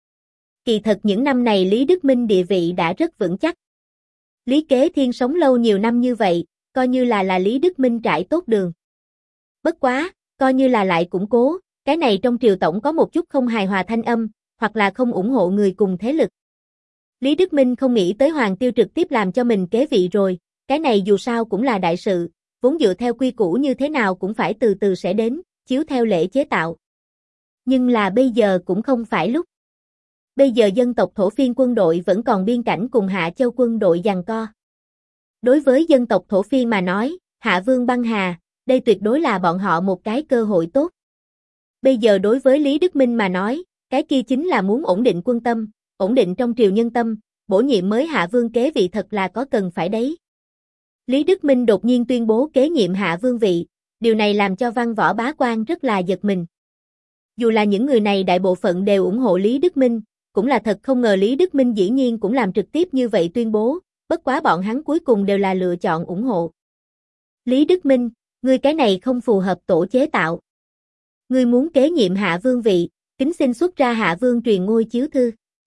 Kỳ thật những năm này Lý Đức Minh địa vị đã rất vững chắc. Lý Kế Thiên sống lâu nhiều năm như vậy, coi như là Lý Đức Minh trải tốt đường. Bất quá, coi như là lại củng cố, cái này trong triều tổng có một chút không hài hòa thanh âm, hoặc là không ủng hộ người cùng thế lực. Lý Đức Minh không nghĩ tới Hoàng Tiêu trực tiếp làm cho mình kế vị rồi, cái này dù sao cũng là đại sự, vốn dựa theo quy củ như thế nào cũng phải từ từ sẽ đến, chiếu theo lễ chế tạo. Nhưng là bây giờ cũng không phải lúc. Bây giờ dân tộc Thổ Phiên quân đội vẫn còn biên cảnh cùng Hạ Châu quân đội giằng co. Đối với dân tộc Thổ Phiên mà nói, Hạ Vương băng hà, đây tuyệt đối là bọn họ một cái cơ hội tốt. Bây giờ đối với Lý Đức Minh mà nói, cái kia chính là muốn ổn định quân tâm, ổn định trong triều nhân tâm, bổ nhiệm mới Hạ Vương kế vị thật là có cần phải đấy. Lý Đức Minh đột nhiên tuyên bố kế nhiệm Hạ Vương vị, điều này làm cho văn võ bá quan rất là giật mình. Dù là những người này đại bộ phận đều ủng hộ Lý Đức Minh, cũng là thật không ngờ Lý Đức Minh dĩ nhiên cũng làm trực tiếp như vậy tuyên bố, bất quá bọn hắn cuối cùng đều là lựa chọn ủng hộ. Lý Đức Minh, ngươi cái này không phù hợp tổ chế tạo. Ngươi muốn kế nhiệm Hạ Vương vị, kính xin xuất ra Hạ Vương truyền ngôi chiếu thư.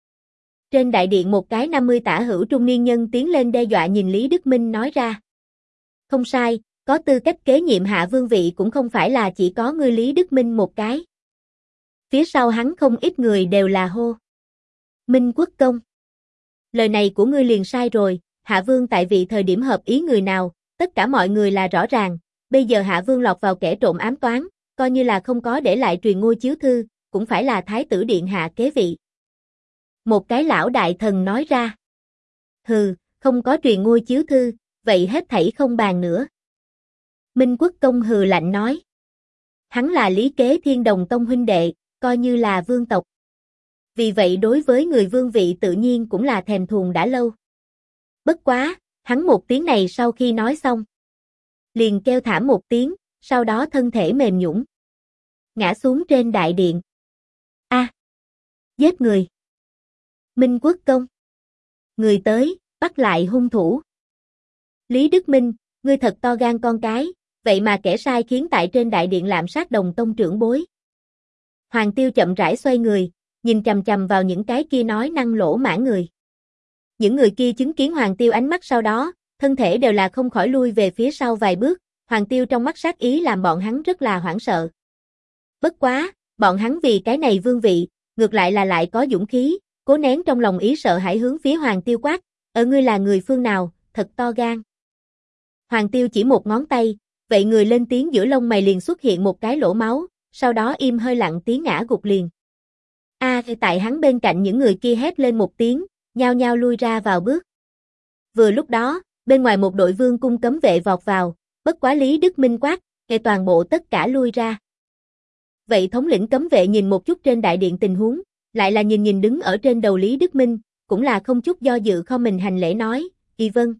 Trên đại điện một cái 50 tả hữu trung niên nhân tiến lên đe dọa nhìn Lý Đức Minh nói ra. Không sai, có tư cách kế nhiệm Hạ Vương vị cũng không phải là chỉ có ngươi Lý Đức Minh một cái. Phía sau hắn không ít người đều là hô. Minh Quốc Công. Lời này của ngươi liền sai rồi, Hạ Vương tại vị thời điểm hợp ý người nào, tất cả mọi người là rõ ràng, bây giờ Hạ Vương lọt vào kẻ trộm ám toán, coi như là không có để lại truyền ngôi chiếu thư, cũng phải là Thái tử Điện Hạ kế vị. Một cái lão đại thần nói ra. Hừ, không có truyền ngôi chiếu thư, vậy hết thảy không bàn nữa. Minh Quốc Công hừ lạnh nói. Hắn là Lý Kế Thiên đồng tông huynh đệ, coi như là vương tộc. Vì vậy đối với người vương vị tự nhiên cũng là thèm thuồng đã lâu. Bất quá, hắn một tiếng này sau khi nói xong. Liền kêu thảm một tiếng, sau đó thân thể mềm nhũn ngã xuống trên đại điện. Giết người. Minh Quốc Công. Người tới, bắt lại hung thủ. Lý Đức Minh, ngươi thật to gan con cái, vậy mà kẻ sai khiến tại trên đại điện lạm sát đồng tông trưởng bối. Hoàng Tiêu chậm rãi xoay người, nhìn chằm chằm vào những cái kia nói năng lỗ mãng người. Những người kia chứng kiến Hoàng Tiêu ánh mắt sau đó, thân thể đều là không khỏi lui về phía sau vài bước, Hoàng Tiêu trong mắt sát ý làm bọn hắn rất là hoảng sợ. Bất quá, bọn hắn vì cái này vương vị, ngược lại là lại có dũng khí, cố nén trong lòng ý sợ hãi hướng phía Hoàng Tiêu quát, ngươi là người phương nào, thật to gan. Hoàng Tiêu chỉ một ngón tay, vậy người lên tiếng giữa lông mày liền xuất hiện một cái lỗ máu, sau đó im hơi lặng tiếng ngã gục liền. Tại hắn bên cạnh những người kia hét lên một tiếng, nhao nhao lui ra vào bước. Vừa lúc đó, bên ngoài một đội vương cung cấm vệ vọt vào, bất quá Lý Đức Minh quát, toàn bộ tất cả lui ra. Vậy thống lĩnh cấm vệ nhìn một chút trên đại điện tình huống, lại là nhìn đứng ở trên đầu Lý Đức Minh, cũng là không chút do dự không mình hành lễ nói, y vâng.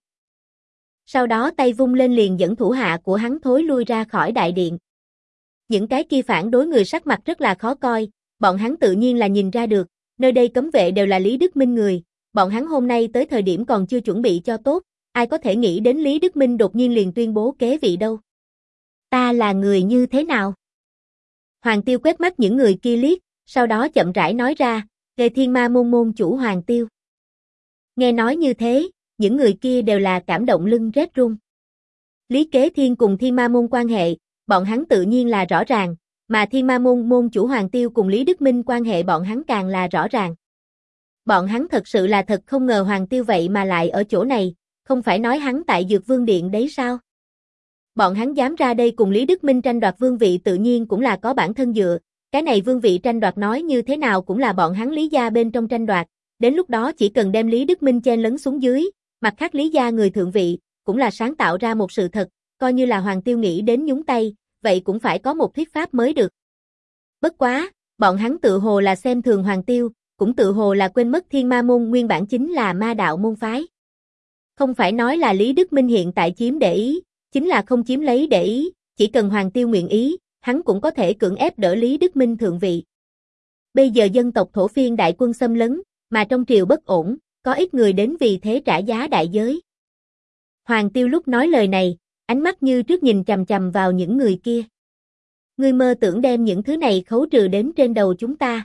Sau đó tay vung lên liền dẫn thủ hạ của hắn thối lui ra khỏi đại điện. Những cái kia phản đối người sắc mặt rất là khó coi, bọn hắn tự nhiên là nhìn ra được, nơi đây cấm vệ đều là Lý Đức Minh người, bọn hắn hôm nay tới thời điểm còn chưa chuẩn bị cho tốt, ai có thể nghĩ đến Lý Đức Minh đột nhiên liền tuyên bố kế vị đâu. Ta là người như thế nào? Hoàng Tiêu quét mắt những người kia liếc, sau đó chậm rãi nói ra, Lê Thiên Ma môn môn chủ Hoàng Tiêu. Nghe nói như thế, những người kia đều là cảm động lưng rét run. Lý Kế Thiên cùng Thiên Ma môn quan hệ, bọn hắn tự nhiên là rõ ràng, mà Thiên Ma môn môn chủ Hoàng Tiêu cùng Lý Đức Minh quan hệ bọn hắn càng là rõ ràng. Bọn hắn thật sự là thật không ngờ Hoàng Tiêu vậy mà lại ở chỗ này, không phải nói hắn tại Dược Vương Điện đấy sao? Bọn hắn dám ra đây cùng Lý Đức Minh tranh đoạt vương vị tự nhiên cũng là có bản thân dựa, cái này vương vị tranh đoạt nói như thế nào cũng là bọn hắn Lý gia bên trong tranh đoạt, đến lúc đó chỉ cần đem Lý Đức Minh chen lấn xuống dưới, Mặt khác Lý gia người thượng vị, cũng là sáng tạo ra một sự thật, coi như là Hoàng Tiêu nghĩ đến nhúng tay, vậy cũng phải có một thuyết pháp mới được. Bất quá, bọn hắn tự hồ là xem thường Hoàng Tiêu, cũng tự hồ là quên mất Thiên Ma môn nguyên bản chính là ma đạo môn phái. Không phải nói là Lý Đức Minh hiện tại chiếm để ý, chính là không chiếm lấy để ý, chỉ cần Hoàng Tiêu nguyện ý, hắn cũng có thể cưỡng ép đỡ Lý Đức Minh thượng vị. Bây giờ dân tộc thổ phiên đại quân xâm lấn, mà trong triều bất ổn, có ít người đến vì thế trả giá đại giới. Hoàng Tiêu lúc nói lời này, ánh mắt như trước nhìn chằm chằm vào những người kia. Ngươi mơ tưởng đem những thứ này khấu trừ đến trên đầu chúng ta.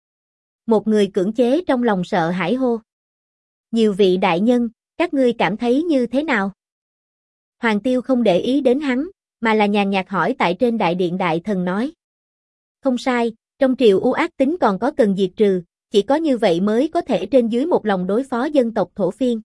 Một người cưỡng chế trong lòng sợ hãi hô. Nhiều vị đại nhân, các ngươi cảm thấy như thế nào? Hoàng Tiêu không để ý đến hắn, mà là nhàn nhạt hỏi tại trên đại điện đại thần nói. Không sai, trong triều u ác tính còn có cần diệt trừ, chỉ có như vậy mới có thể trên dưới một lòng đối phó dân tộc thổ phiên.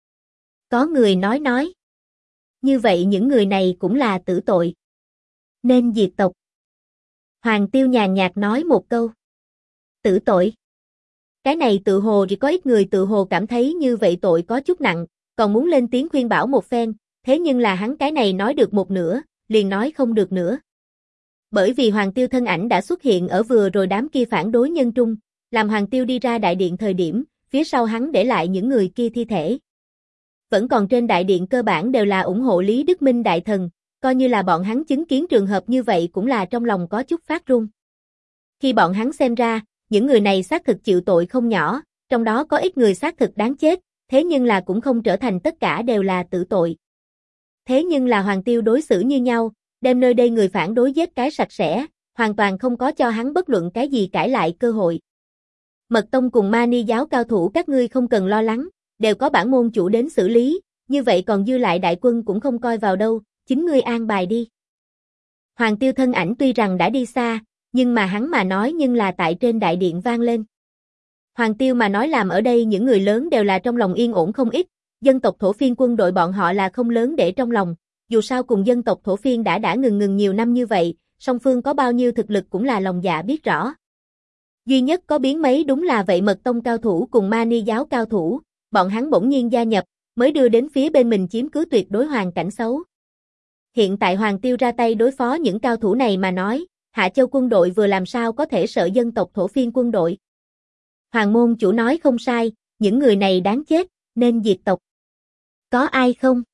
Có người nói. Như vậy những người này cũng là tử tội. Nên diệt tộc. Hoàng Tiêu nhàn nhạt nói một câu. Tử tội. Cái này tự hồ chỉ có ít người tự hồ cảm thấy như vậy tội có chút nặng, còn muốn lên tiếng khuyên bảo một phen, thế nhưng là hắn cái này nói được một nửa, liền nói không được nữa. Bởi vì Hoàng Tiêu thân ảnh đã xuất hiện ở vừa rồi đám kia phản đối nhân trung, làm Hoàng Tiêu đi ra đại điện thời điểm, phía sau hắn để lại những người kia thi thể. Vẫn còn trên đại điện cơ bản đều là ủng hộ Lý Đức Minh đại thần, coi như là bọn hắn chứng kiến trường hợp như vậy cũng là trong lòng có chút phát run. Khi bọn hắn xem ra, những người này xác thực chịu tội không nhỏ, trong đó có ít người xác thực đáng chết, thế nhưng là cũng không trở thành tất cả đều là tử tội. Thế nhưng là Hoàng Tiêu đối xử như nhau, đem nơi đây người phản đối giết cái sạch sẽ, hoàn toàn không có cho hắn bất luận cái gì cãi lại cơ hội. Mật tông cùng Mani giáo cao thủ các ngươi không cần lo lắng, đều có bản môn chủ đến xử lý, như vậy còn dư lại đại quân cũng không coi vào đâu, chính ngươi an bài đi. Hoàng Tiêu thân ảnh tuy rằng đã đi xa, nhưng mà hắn mà nói nhưng là tại trên đại điện vang lên. Hoàng Tiêu mà nói làm ở đây những người lớn đều là trong lòng yên ổn không ít, dân tộc thổ phiên quân đội bọn họ là không lớn để trong lòng, dù sao cùng dân tộc thổ phiên đã ngừng nhiều năm như vậy, song phương có bao nhiêu thực lực cũng là lòng dạ biết rõ. Duy nhất có biến mấy đúng là vậy Mật tông cao thủ cùng Mani giáo cao thủ, bọn hắn bỗng nhiên gia nhập, mới đưa đến phía bên mình chiếm cứ tuyệt đối hoàn cảnh xấu. Hiện tại Hoàng Tiêu ra tay đối phó những cao thủ này mà nói, Hạ Châu quân đội vừa làm sao có thể sợ dân tộc thổ phiên quân đội. Hoàng môn chủ nói không sai, những người này đáng chết, nên diệt tộc. Có ai không?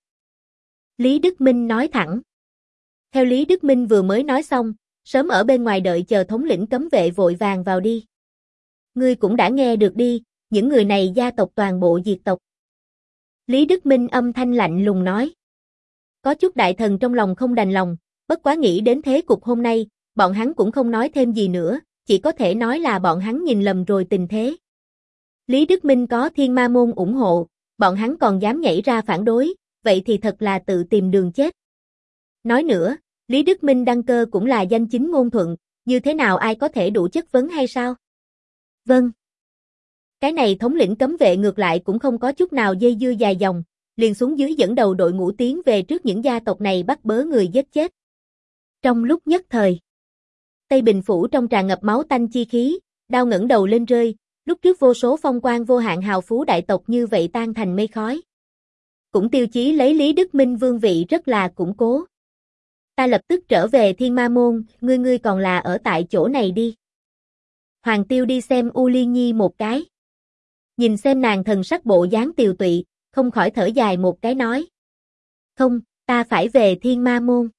Lý Đức Minh nói thẳng. Theo Lý Đức Minh vừa mới nói xong, sớm ở bên ngoài đợi chờ thống lĩnh cấm vệ vội vàng vào đi. Ngươi cũng đã nghe được đi, những người này gia tộc toàn bộ diệt tộc. Lý Đức Minh âm thanh lạnh lùng nói. Có chút đại thần trong lòng không đành lòng, bất quá nghĩ đến thế cục hôm nay, bọn hắn cũng không nói thêm gì nữa, chỉ có thể nói là bọn hắn nhìn lầm rồi tình thế. Lý Đức Minh có Thiên Ma môn ủng hộ, bọn hắn còn dám nhảy ra phản đối, vậy thì thật là tự tìm đường chết. Nói nữa, Lý Đức Minh đăng cơ cũng là danh chính ngôn thuận, như thế nào ai có thể đủ chất vấn hay sao? Vâng. Cái này thống lĩnh cấm vệ ngược lại cũng không có chút nào dây dưa dài dòng, liền xuống dưới dẫn đầu đội ngũ tiến về trước những gia tộc này bắt bớ người giết chết. Trong lúc nhất thời, Tây Bình Phủ trong tràn ngập máu tanh chi khí, đao ngẩng đầu lên rơi, lúc trước vô số phong quang vô hạn hào phú đại tộc như vậy tan thành mây khói. Cũng tiêu chí lấy Lý Đức Minh vương vị rất là củng cố. Ta lập tức trở về Thiên Ma môn, ngươi còn là ở tại chỗ này đi. Hoàng Tiêu đi xem U Liên Nhi một cái. Nhìn xem nàng thần sắc bộ dáng tiều tụy, không khỏi thở dài một cái nói. Không, ta phải về Thiên Ma môn.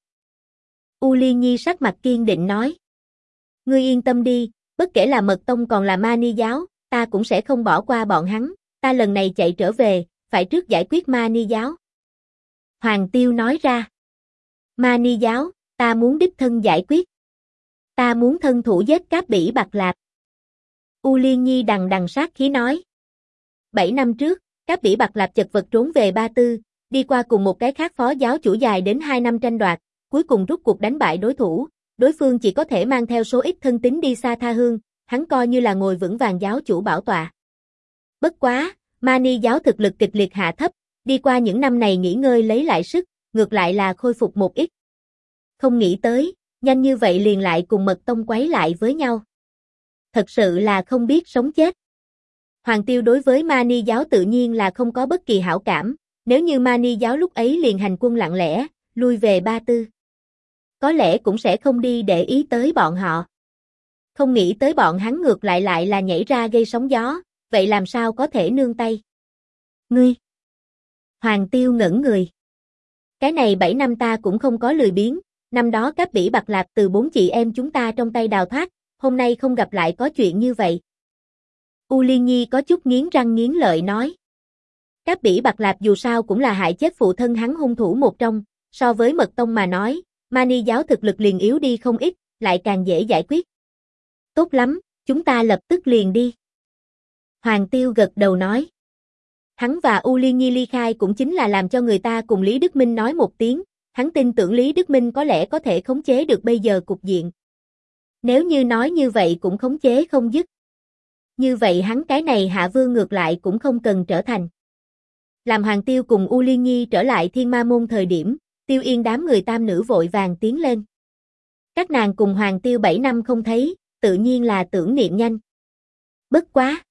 U Liên Nhi sắc mặt kiên định nói. Ngươi yên tâm đi, bất kể là Mật tông còn là Mani giáo, ta cũng sẽ không bỏ qua bọn hắn, ta lần này chạy trở về, phải trước giải quyết Mani giáo. Hoàng Tiêu nói ra. Mani giáo, ta muốn đích thân giải quyết. Ta muốn thân thủ giết Cáp Bỉ Bạc Lạp. U Liên Nhi đằng sát khí nói. 7 năm trước, Cáp Bỉ Bạc Lạp chật vật trốn về Ba Tư, đi qua cùng một cái khác phó giáo chủ dài đến 2 năm tranh đoạt, cuối cùng rút cuộc đánh bại đối thủ, đối phương chỉ có thể mang theo số ít thân tín đi xa tha hương, hắn coi như là ngồi vững vàng giáo chủ bảo tọa. Bất quá, Mani giáo thực lực kịch liệt hạ thấp, đi qua những năm này nghỉ ngơi lấy lại sức, ngược lại là khôi phục một ít. Không nghĩ tới, nhanh như vậy liền lại cùng Mật tông quấy lại với nhau. Thật sự là không biết sống chết. Hoàng Tiêu đối với Mani giáo tự nhiên là không có bất kỳ hảo cảm, Nếu như Mani giáo lúc ấy liền hành quân lặng lẽ, lui về Ba Tư, có lẽ cũng sẽ không đi để ý tới bọn họ. Không nghĩ tới bọn hắn ngược lại là nhảy ra gây sóng gió, vậy làm sao có thể nương tay? Ngươi! Hoàng Tiêu ngẩn người. Cái này 7 năm ta cũng không có lười biếng, năm đó Cáp Bỉ Bạc Lạp từ 4 chị em chúng ta trong tay đào thoát, hôm nay không gặp lại có chuyện như vậy. U Liên Nhi có chút nghiến răng nghiến lợi nói. Cáp Bỉ Bạc Lạp dù sao cũng là hại chết phụ thân hắn hung thủ một trong, so với Mật Tông mà nói, Mani giáo thực lực liền yếu đi không ít, lại càng dễ giải quyết. Tốt lắm, chúng ta lập tức liền đi. Hoàng Tiêu gật đầu nói. Hắn và U Liên Nhi ly khai cũng chính là làm cho người ta cùng Lý Đức Minh nói một tiếng, hắn tin tưởng Lý Đức Minh có lẽ có thể khống chế được bây giờ cục diện. Nếu như nói như vậy cũng khống chế không dứt. Như vậy hắn cái này hạ vương ngược lại cũng không cần trở thành. Làm Hoàng Tiêu cùng U Liên Nhi trở lại Thiên Ma Môn thời điểm, Tiêu Yên đám người tam nữ vội vàng tiến lên. Các nàng cùng Hoàng Tiêu 7 năm không thấy, tự nhiên là tưởng niệm nhanh. Bất quá!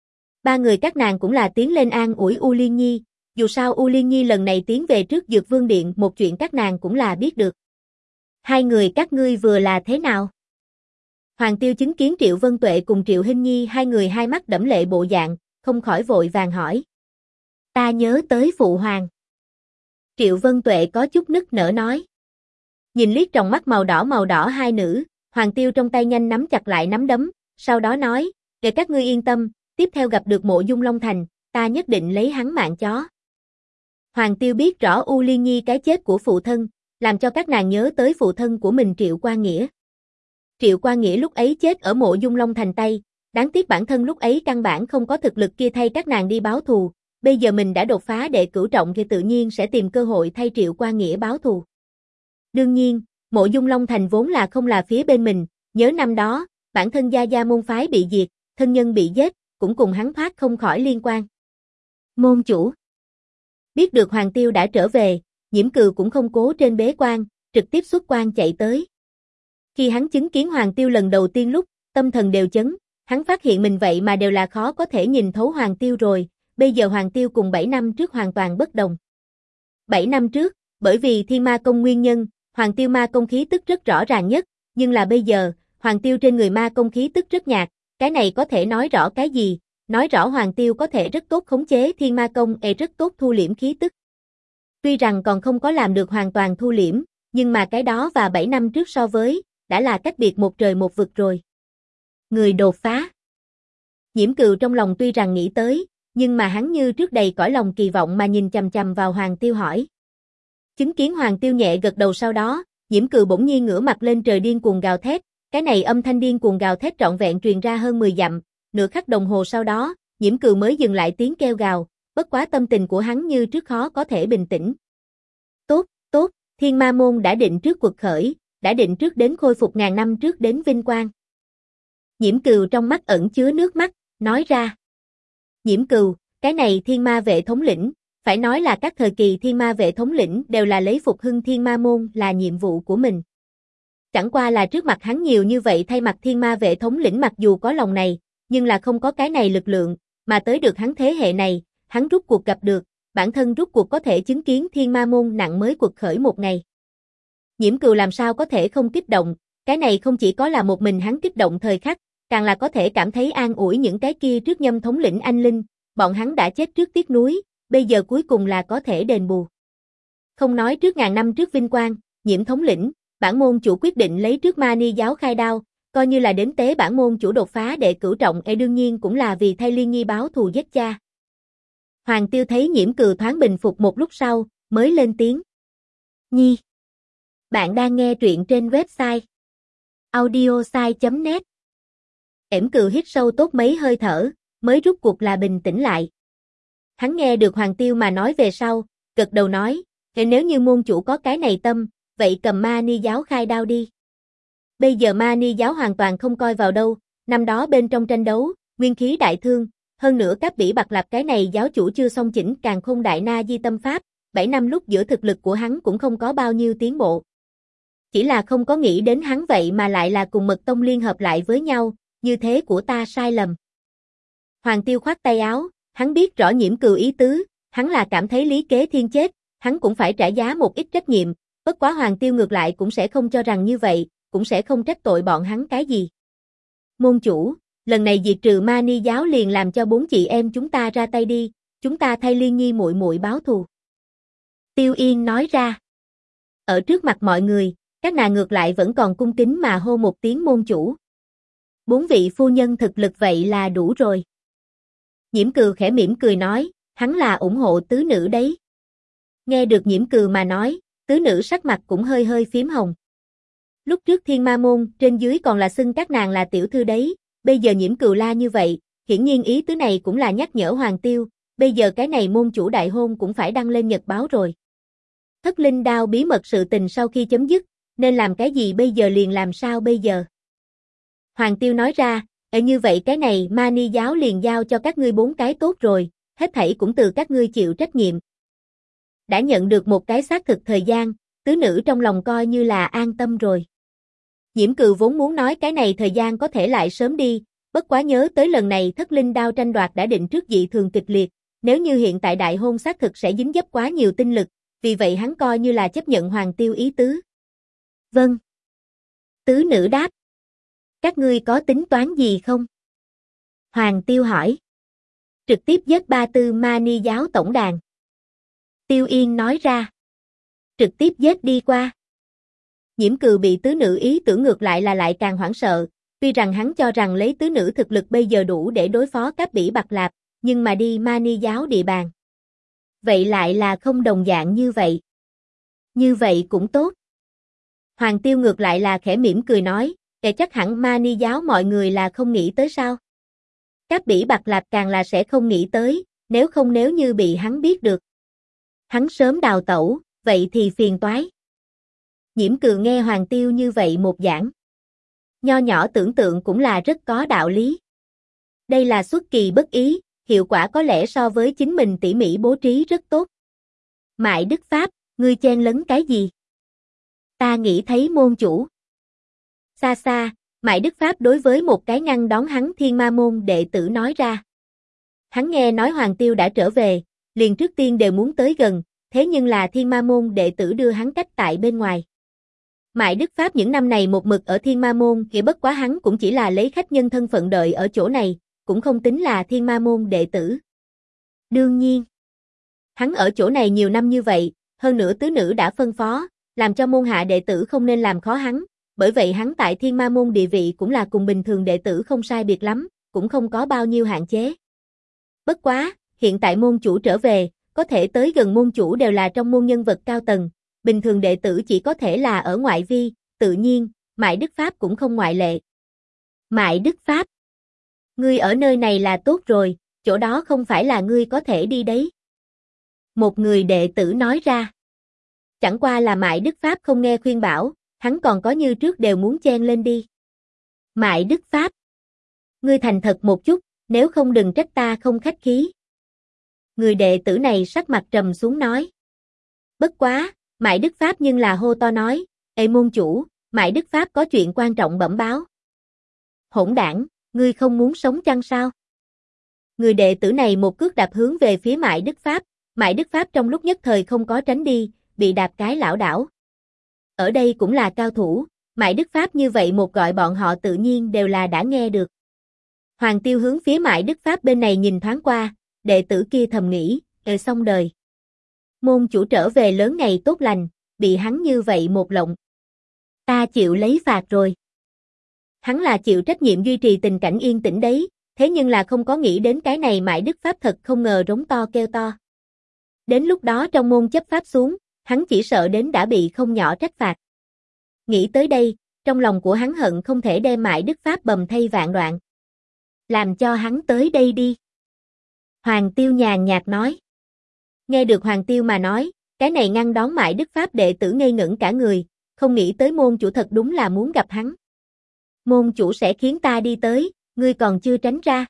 Ba người các nàng cũng là tiến lên an ủi U Liên Nhi, dù sao U Liên Nhi lần này tiến về trước Dược Vương Điện một chuyện các nàng cũng là biết được. Hai người các ngươi vừa là thế nào? Hoàng Tiêu chứng kiến Triệu Vân Tuệ cùng Triệu Hinh Nhi hai người hai mắt đẫm lệ bộ dạng, không khỏi vội vàng hỏi. Ta nhớ tới Phụ Hoàng. Triệu Vân Tuệ có chút nức nở nói. Nhìn liếc trong mắt màu đỏ hai nữ, Hoàng Tiêu trong tay nhanh nắm chặt lại nắm đấm, sau đó nói, để các ngươi yên tâm, tiếp theo gặp được Mộ Dung Long Thành, ta nhất định lấy hắn mạng chó. Hoàng Tiêu biết rõ U Liên Nhi cái chết của phụ thân, làm cho các nàng nhớ tới phụ thân của mình Triệu Quan Nghĩa. Triệu Quan Nghĩa lúc ấy chết ở Mộ Dung Long Thành tay, đáng tiếc bản thân lúc ấy căn bản không có thực lực kia thay các nàng đi báo thù, bây giờ mình đã đột phá đệ cửu trọng thì tự nhiên sẽ tìm cơ hội thay Triệu Quan Nghĩa báo thù. Đương nhiên, Mộ Dung Long Thành vốn là không là phía bên mình, nhớ năm đó, bản thân Gia môn phái bị diệt, thân nhân bị giết, cũng cùng hắn thoát không khỏi liên quan. Môn chủ biết được Hoàng Tiêu đã trở về, Nhiễm Cừu cũng không cố trên bế quan, trực tiếp xuất quan chạy tới. Khi hắn chứng kiến Hoàng Tiêu lần đầu tiên lúc, tâm thần đều chấn, hắn phát hiện mình vậy mà đều là khó có thể nhìn thấu Hoàng Tiêu rồi, bây giờ Hoàng Tiêu cùng 7 năm trước hoàn toàn bất đồng. 7 năm trước, bởi vì Thiên Ma Công nguyên nhân, Hoàng Tiêu ma công khí tức rất rõ ràng nhất, nhưng là bây giờ, Hoàng Tiêu trên người ma công khí tức rất nhạt, cái này có thể nói rõ cái gì? Nói rõ Hoàng Tiêu có thể rất tốt khống chế Thiên Ma Công rất tốt thu liễm khí tức. Tuy rằng còn không có làm được hoàn toàn thu liễm, nhưng mà cái đó và 7 năm trước so với, đã là cách biệt một trời một vực rồi. Người đột phá. Nhiễm Cừu trong lòng tuy rằng nghĩ tới, nhưng mà hắn như trước đầy cõi lòng kỳ vọng mà nhìn chằm chằm vào Hoàng Tiêu hỏi. Chứng kiến Hoàng Tiêu nhẹ gật đầu sau đó, Nhiễm Cừu bỗng nhiên ngửa mặt lên trời điên cuồng gào thét, cái này âm thanh điên cuồng gào thét trọn vẹn truyền ra hơn 10 dặm, nửa khắc đồng hồ sau đó, Nhiễm Cừu mới dừng lại tiếng kêu gào, bất quá tâm tình của hắn như trước khó có thể bình tĩnh. Tốt, Thiên Ma Môn đã định trước cuộc khởi, đã định trước đến khôi phục ngàn năm trước đến vinh quang. Nhiễm Cừu trong mắt ẩn chứa nước mắt, nói ra. Nhiễm Cừu, cái này Thiên Ma vệ thống lĩnh, phải nói là các thời kỳ Thiên Ma vệ thống lĩnh đều là lấy phục hưng Thiên Ma Môn là nhiệm vụ của mình. Chẳng qua là trước mặt hắn nhiều như vậy thay mặt Thiên Ma vệ thống lĩnh mặc dù có lòng này, nhưng là không có cái này lực lượng, mà tới được hắn thế hệ này, hắn rút cuộc gặp được, bản thân rút cuộc có thể chứng kiến Thiên Ma Môn nặng mới cuộc khởi một ngày. Nhiễm Cừu làm sao có thể không kích động, cái này không chỉ có là một mình hắn kích động thời khắc, càng là có thể cảm thấy an ủi những cái kia trước Nhâm thống lĩnh anh linh, bọn hắn đã chết trước tiếc nuối, bây giờ cuối cùng là có thể đền bù. Không nói trước ngàn năm trước vinh quang, Nhiễm thống lĩnh, bản môn chủ quyết định lấy trước Mani giáo khai đao, coi như là đến tế bản môn chủ đột phá đệ cửu trọng đương nhiên cũng là vì thay Liên Nhi báo thù giết cha. Hoàng Tiêu thấy Nhiễm Cừu thoáng bình phục một lúc sau, mới lên tiếng. Nhi. Bạn đang nghe truyện trên website audiosai.net. Ẻm Cừu hít sâu tốt mấy hơi thở, mới rút cuộc là bình tĩnh lại. Hắn nghe được Hoàng Tiêu mà nói về sau, gật đầu nói, nếu như môn chủ có cái này tâm, vậy cầm Mani giáo khai đao đi. Bây giờ Mani giáo hoàn toàn không coi vào đâu, năm đó bên trong tranh đấu, nguyên khí đại thương, hơn nữa Cáp Bỉ Bạc Lạp cái này giáo chủ chưa xong chỉnh Càn Khôn Đại Na Di tâm pháp, 7 năm lúc giữa thực lực của hắn cũng không có bao nhiêu tiến bộ. Chỉ là không có nghĩ đến hắn vậy mà lại là cùng Mật Tông liên hợp lại với nhau, như thế của ta sai lầm. Hoàng Tiêu khoát tay áo, hắn biết rõ Nhiễm Cừu ý tứ, Hắn là cảm thấy Lý Kế Thiên chết, hắn cũng phải trả giá một ít trách nhiệm, bất quá Hoàng Tiêu ngược lại cũng sẽ không cho rằng như vậy, cũng sẽ không trách tội bọn hắn cái gì. Môn chủ, lần này diệt trừ ma ni giáo liền làm cho 4 chị em chúng ta ra tay đi, chúng ta thay Liên Nhi muội muội báo thù. Tiêu Yên nói ra. Ở trước mặt mọi người, các nàng ngược lại vẫn còn cung kính mà hô một tiếng môn chủ. 4 vị phu nhân thực lực vậy là đủ rồi. Nhiễm Cừ khẽ mỉm cười nói, hắn là ủng hộ tứ nữ đấy. Nghe được Nhiễm Cừ mà nói, tứ nữ sắc mặt cũng hơi hơi phím hồng. Lúc trước Thiên Ma Môn trên dưới còn là xưng các nàng là tiểu thư đấy, bây giờ Nhiễm Cừu la như vậy, hiển nhiên ý tứ này cũng là nhắc nhở Hoàng Tiêu, bây giờ cái này môn chủ đại hôn cũng phải đăng lên nhật báo rồi. Thất linh đao bí mật sự tình sau khi chấm dứt, nên làm cái gì bây giờ liền làm sao bây giờ? Hoàng Tiêu nói ra, như vậy cái này ma ni giáo liền giao cho các ngươi 4 cái tốt rồi, hết thảy cũng từ các ngươi chịu trách nhiệm. Đã nhận được một cái xác thực thời gian, tứ nữ trong lòng coi như là an tâm rồi. Nhiễm Cừu vốn muốn nói cái này thời gian có thể lại sớm đi, bất quá nhớ tới lần này thất linh đao tranh đoạt đã định trước dị thường kịch liệt, nếu như hiện tại đại hôn xác thực sẽ dính dấp quá nhiều tinh lực, vì vậy hắn coi như là chấp nhận Hoàng Tiêu ý tứ. Vâng. Tứ nữ đáp. Các ngươi có tính toán gì không? Hoàng Tiêu hỏi. Trực tiếp giết Ba Tư Ma Ni giáo tổng đàn. Tiêu Yên nói ra. Trực tiếp giết đi qua. Nhiễm Cừu bị tứ nữ ý tưởng ngược lại là lại càng hoảng sợ, tuy rằng hắn cho rằng lấy tứ nữ thực lực bây giờ đủ để đối phó Cáp Bỉ Bạc Lạp, nhưng mà đi Ma Ni giáo địa bàn. Vậy lại là không đồng dạng như vậy. Như vậy cũng tốt. Hoàng Tiêu ngược lại là khẽ mỉm cười nói, chắc hẳn ma ni giáo mọi người là không nghĩ tới sao. Cáp Bỉ Bạc Lạp càng là sẽ không nghĩ tới, nếu như bị hắn biết được. Hắn sớm đào tẩu, vậy thì phiền toái. Nhiễm Cừu nghe Hoàng Tiêu như vậy một giảng. Nho nhỏ tưởng tượng cũng là rất có đạo lý. Đây là xuất kỳ bất ý, hiệu quả có lẽ so với chính mình tỉ mỉ bố trí rất tốt. Mại Đức Pháp, ngươi chen lấn cái gì? Ta nghĩ thấy môn chủ. Xa xa, Mại Đức Pháp đối với một cái ngăn đón hắn Thiên Ma Môn đệ tử nói ra. Hắn nghe nói Hoàng Tiêu đã trở về, liền trước tiên đều muốn tới gần, thế nhưng là Thiên Ma Môn đệ tử đưa hắn cách tại bên ngoài. Mại Đức Pháp những năm này một mực ở Thiên Ma Môn, chỉ bất quá hắn cũng chỉ là lấy khách nhân thân phận đợi ở chỗ này, cũng không tính là Thiên Ma Môn đệ tử. Đương nhiên, hắn ở chỗ này nhiều năm như vậy, hơn nữa tứ nữ đã phân phó, làm cho môn hạ đệ tử không nên làm khó hắn, bởi vậy hắn tại Thiên Ma Môn địa vị cũng là cùng bình thường đệ tử không sai biệt lắm, cũng không có bao nhiêu hạn chế. Bất quá, hiện tại môn chủ trở về, có thể tới gần môn chủ đều là trong môn nhân vật cao tầng, bình thường đệ tử chỉ có thể là ở ngoại vi, tự nhiên, Mại Đức Pháp cũng không ngoại lệ. Mại Đức Pháp, ngươi ở nơi này là tốt rồi, chỗ đó không phải là ngươi có thể đi đấy. Một người đệ tử nói ra. Chẳng qua là Mại Đức Pháp không nghe khuyên bảo, hắn còn có như trước đều muốn chen lên đi. Mại Đức Pháp, ngươi thành thật một chút, nếu không đừng trách ta không khách khí. Người đệ tử này sắc mặt trầm xuống nói. Bất quá, Mại Đức Pháp nhưng là hô to nói, ê môn chủ, Mại Đức Pháp có chuyện quan trọng bẩm báo. Hỗn đảng, ngươi không muốn sống chăng sao? Người đệ tử này một cước đạp hướng về phía Mại Đức Pháp, Mại Đức Pháp trong lúc nhất thời không có tránh đi, bị đạp cái lảo đảo. Ở đây cũng là cao thủ, Mại Đức Pháp như vậy một gọi bọn họ tự nhiên đều là đã nghe được. Hoàng Tiêu hướng phía Mại Đức Pháp bên này nhìn thoáng qua, đệ tử kia thầm nghĩ, xong đời. Môn chủ trở về lớn ngày tốt lành, bị hắn như vậy một lộng. Ta chịu lấy phạt rồi. Hắn là chịu trách nhiệm duy trì tình cảnh yên tĩnh đấy, thế nhưng là không có nghĩ đến cái này Mại Đức Pháp thật không ngờ rống to kêu to. Đến lúc đó trong môn chấp pháp xuống, hắn chỉ sợ đến đã bị không nhỏ trách phạt. Nghĩ tới đây, trong lòng của hắn hận không thể đem Mại Đức Pháp bầm thay vạn đoạn. Làm cho hắn tới đây đi. Hoàng Tiêu nhàn nhạt nói. Nghe được Hoàng Tiêu mà nói, cái này ngăn đón Mại Đức Pháp đệ tử ngây ngẩn cả người, không nghĩ tới môn chủ thật đúng là muốn gặp hắn. Môn chủ sẽ khiến ta đi tới, ngươi còn chưa tránh ra.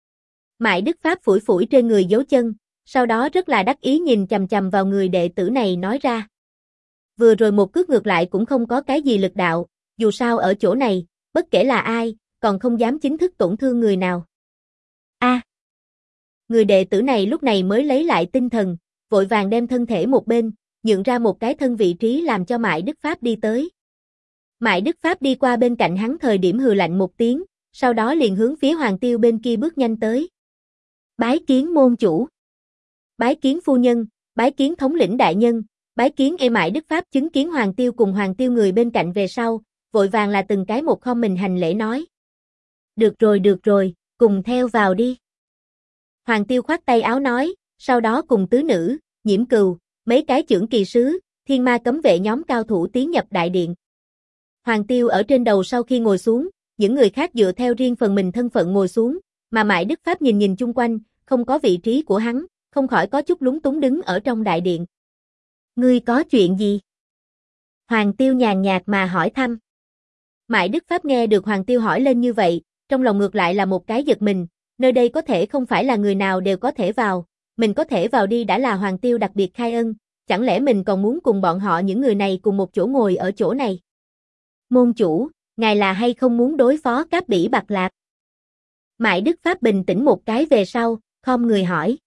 Mại Đức Pháp phủi phủi trên người dấu chân, sau đó rất là đắc ý nhìn chằm chằm vào người đệ tử này nói ra. Vừa rồi một cước ngược lại cũng không có cái gì lực đạo, dù sao ở chỗ này, bất kể là ai, còn không dám chính thức tổn thương người nào. Người đệ tử này lúc này mới lấy lại tinh thần, vội vàng đem thân thể một bên, nhượng ra một cái thân vị trí làm cho Mại Đức Pháp đi tới. Mại Đức Pháp đi qua bên cạnh hắn thời điểm hừ lạnh một tiếng, sau đó liền hướng phía Hoàng Tiêu bên kia bước nhanh tới. Bái kiến môn chủ. Bái kiến phu nhân, bái kiến thống lĩnh đại nhân, bái kiến Mại Đức Pháp chứng kiến Hoàng Tiêu cùng Hoàng Tiêu người bên cạnh về sau, vội vàng là từng cái một khom mình hành lễ nói. Được rồi, cùng theo vào đi. Hoàng Tiêu khoát tay áo nói, sau đó cùng tứ nữ, Nhiễm Cừu, mấy cái chưởng kỳ sứ, thiên ma cấm vệ nhóm cao thủ tiến nhập đại điện. Hoàng Tiêu ở trên đầu sau khi ngồi xuống, những người khác dựa theo riêng phần mình thân phận ngồi xuống, mà Mại Đức Pháp nhìn nhìn chung quanh, không có vị trí của hắn, không khỏi có chút lúng túng đứng ở trong đại điện. Ngươi có chuyện gì? Hoàng Tiêu nhàn nhạt mà hỏi thăm. Mại Đức Pháp nghe được Hoàng Tiêu hỏi lên như vậy, trong lòng ngược lại là một cái giật mình, nơi đây có thể không phải là người nào đều có thể vào, mình có thể vào đi đã là Hoàng Tiêu đặc biệt khai ân, chẳng lẽ mình còn muốn cùng bọn họ những người này cùng một chỗ ngồi ở chỗ này? Môn chủ, ngài là hay không muốn đối phó Cáp Bỉ Bạc Lạp? Mại Đức Pháp bình tĩnh một cái về sau, khom người hỏi.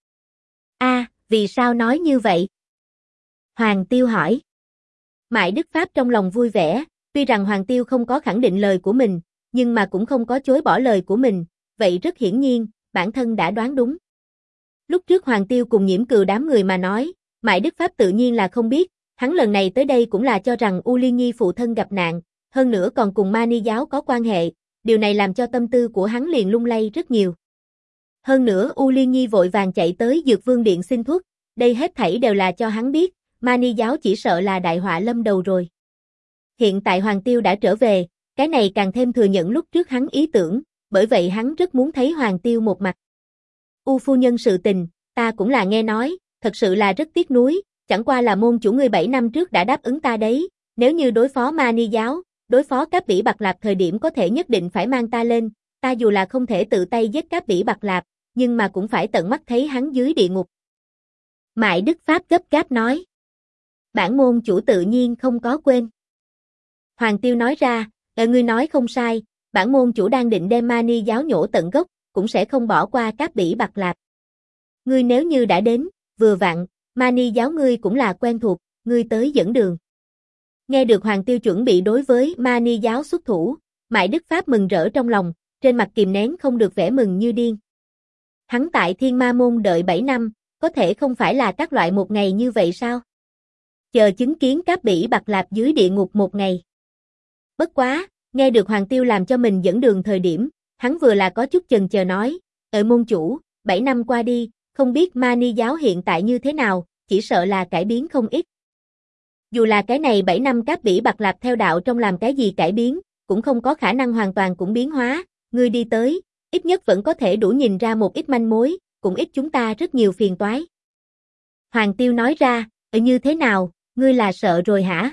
Vì sao nói như vậy? Hoàng Tiêu hỏi. Mại Đức Pháp trong lòng vui vẻ, tuy rằng Hoàng Tiêu không có khẳng định lời của mình, nhưng mà cũng không có chối bỏ lời của mình, vậy rất hiển nhiên, bản thân đã đoán đúng. Lúc trước Hoàng Tiêu cùng Nhiễm Cừu đám người mà nói, Mại Đức Pháp tự nhiên là không biết, hắn lần này tới đây cũng là cho rằng U Liên Nhi phụ thân gặp nạn, hơn nữa còn cùng Mani giáo có quan hệ, điều này làm cho tâm tư của hắn liền lung lay rất nhiều. Hơn nữa U Liên Nhi vội vàng chạy tới Dược Vương Điện xin thuốc, đây hết thảy đều là cho hắn biết, Mani giáo chỉ sợ là đại họa lâm đầu rồi. Hiện tại Hoàng Tiêu đã trở về, cái này càng thêm thừa nhận lúc trước hắn ý tưởng, bởi vậy hắn rất muốn thấy Hoàng Tiêu một mặt. U phu nhân sự tình, ta cũng là nghe nói, thật sự là rất tiếc nuối, chẳng qua là môn chủ ngươi 7 năm trước đã đáp ứng ta đấy, nếu như đối phó Mani giáo, đối phó Cáp Bỉ Bạc Lạp thời điểm có thể nhất định phải mang ta lên, ta dù là không thể tự tay giết Cáp Bỉ Bạc Lạp, nhưng mà cũng phải tận mắt thấy hắn dưới địa ngục. Mại Đức Pháp gấp gáp nói. Bản môn chủ tự nhiên không có quên. Hoàng Tiêu nói ra, ngươi nói không sai, bản môn chủ đang định đem Mani giáo nhổ tận gốc, cũng sẽ không bỏ qua Cáp Bỉ Bạc Lạp. Ngươi nếu như đã đến, vừa vặn, Mani giáo ngươi cũng là quen thuộc, ngươi tới dẫn đường. Nghe được Hoàng Tiêu chuẩn bị đối với Mani giáo xuất thủ, Mại Đức Pháp mừng rỡ trong lòng, trên mặt kìm nén không được vẻ mừng như điên. Hắn tại Thiên Ma Môn đợi 7 năm, có thể không phải là các loại một ngày như vậy sao? Chờ chứng kiến Cáp Bỉ Bạc Lạp dưới địa ngục một ngày. Bất quá, nghe được Hoàng Tiêu làm cho mình dẫn đường thời điểm, hắn vừa là có chút chần chờ nói, môn chủ, 7 năm qua đi, không biết Mani giáo hiện tại như thế nào, chỉ sợ là cải biến không ít. Dù là cái này 7 năm Cáp Bỉ Bạc Lạp theo đạo trong làm cái gì cải biến, cũng không có khả năng hoàn toàn cũng biến hóa, ngươi đi tới, ít nhất vẫn có thể đủ nhìn ra một ít manh mối, cũng ít chúng ta rất nhiều phiền toái. Hoàng Tiêu nói ra, như thế nào, ngươi là sợ rồi hả?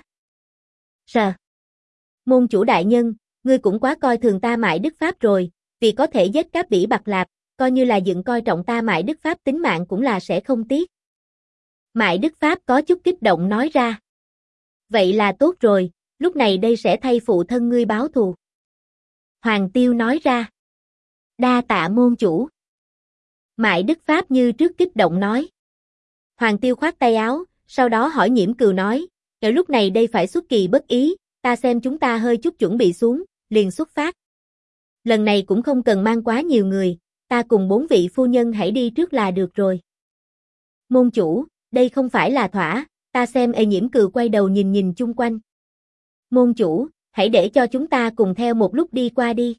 Sợ. Môn chủ đại nhân, ngươi cũng quá coi thường ta Mại Đức Pháp rồi, vì có thể giết Cáp Bỉ Bạc Lạp, coi như là dựng coi trọng ta Mại Đức Pháp tính mạng cũng là sẽ không tiếc. Mại Đức Pháp có chút kích động nói ra. Vậy là tốt rồi, lúc này đây sẽ thay phụ thân ngươi báo thù. Hoàng Tiêu nói ra. Đa tạ môn chủ. Mại Đức Pháp như trước kích động nói. Hoàng Tiêu khoát tay áo, sau đó hỏi Nhiễm Cừu nói, lúc này đây phải xuất kỳ bất ý, ta xem chúng ta hơi chút chuẩn bị xuống, liền xuất phát. Lần này cũng không cần mang quá nhiều người, ta cùng 4 vị phu nhân hãy đi trước là được rồi. Môn chủ, đây không phải là thỏa, ta xem Nhiễm Cừu quay đầu nhìn nhìn chung quanh. Môn chủ, hãy để cho chúng ta cùng theo một lúc đi qua đi.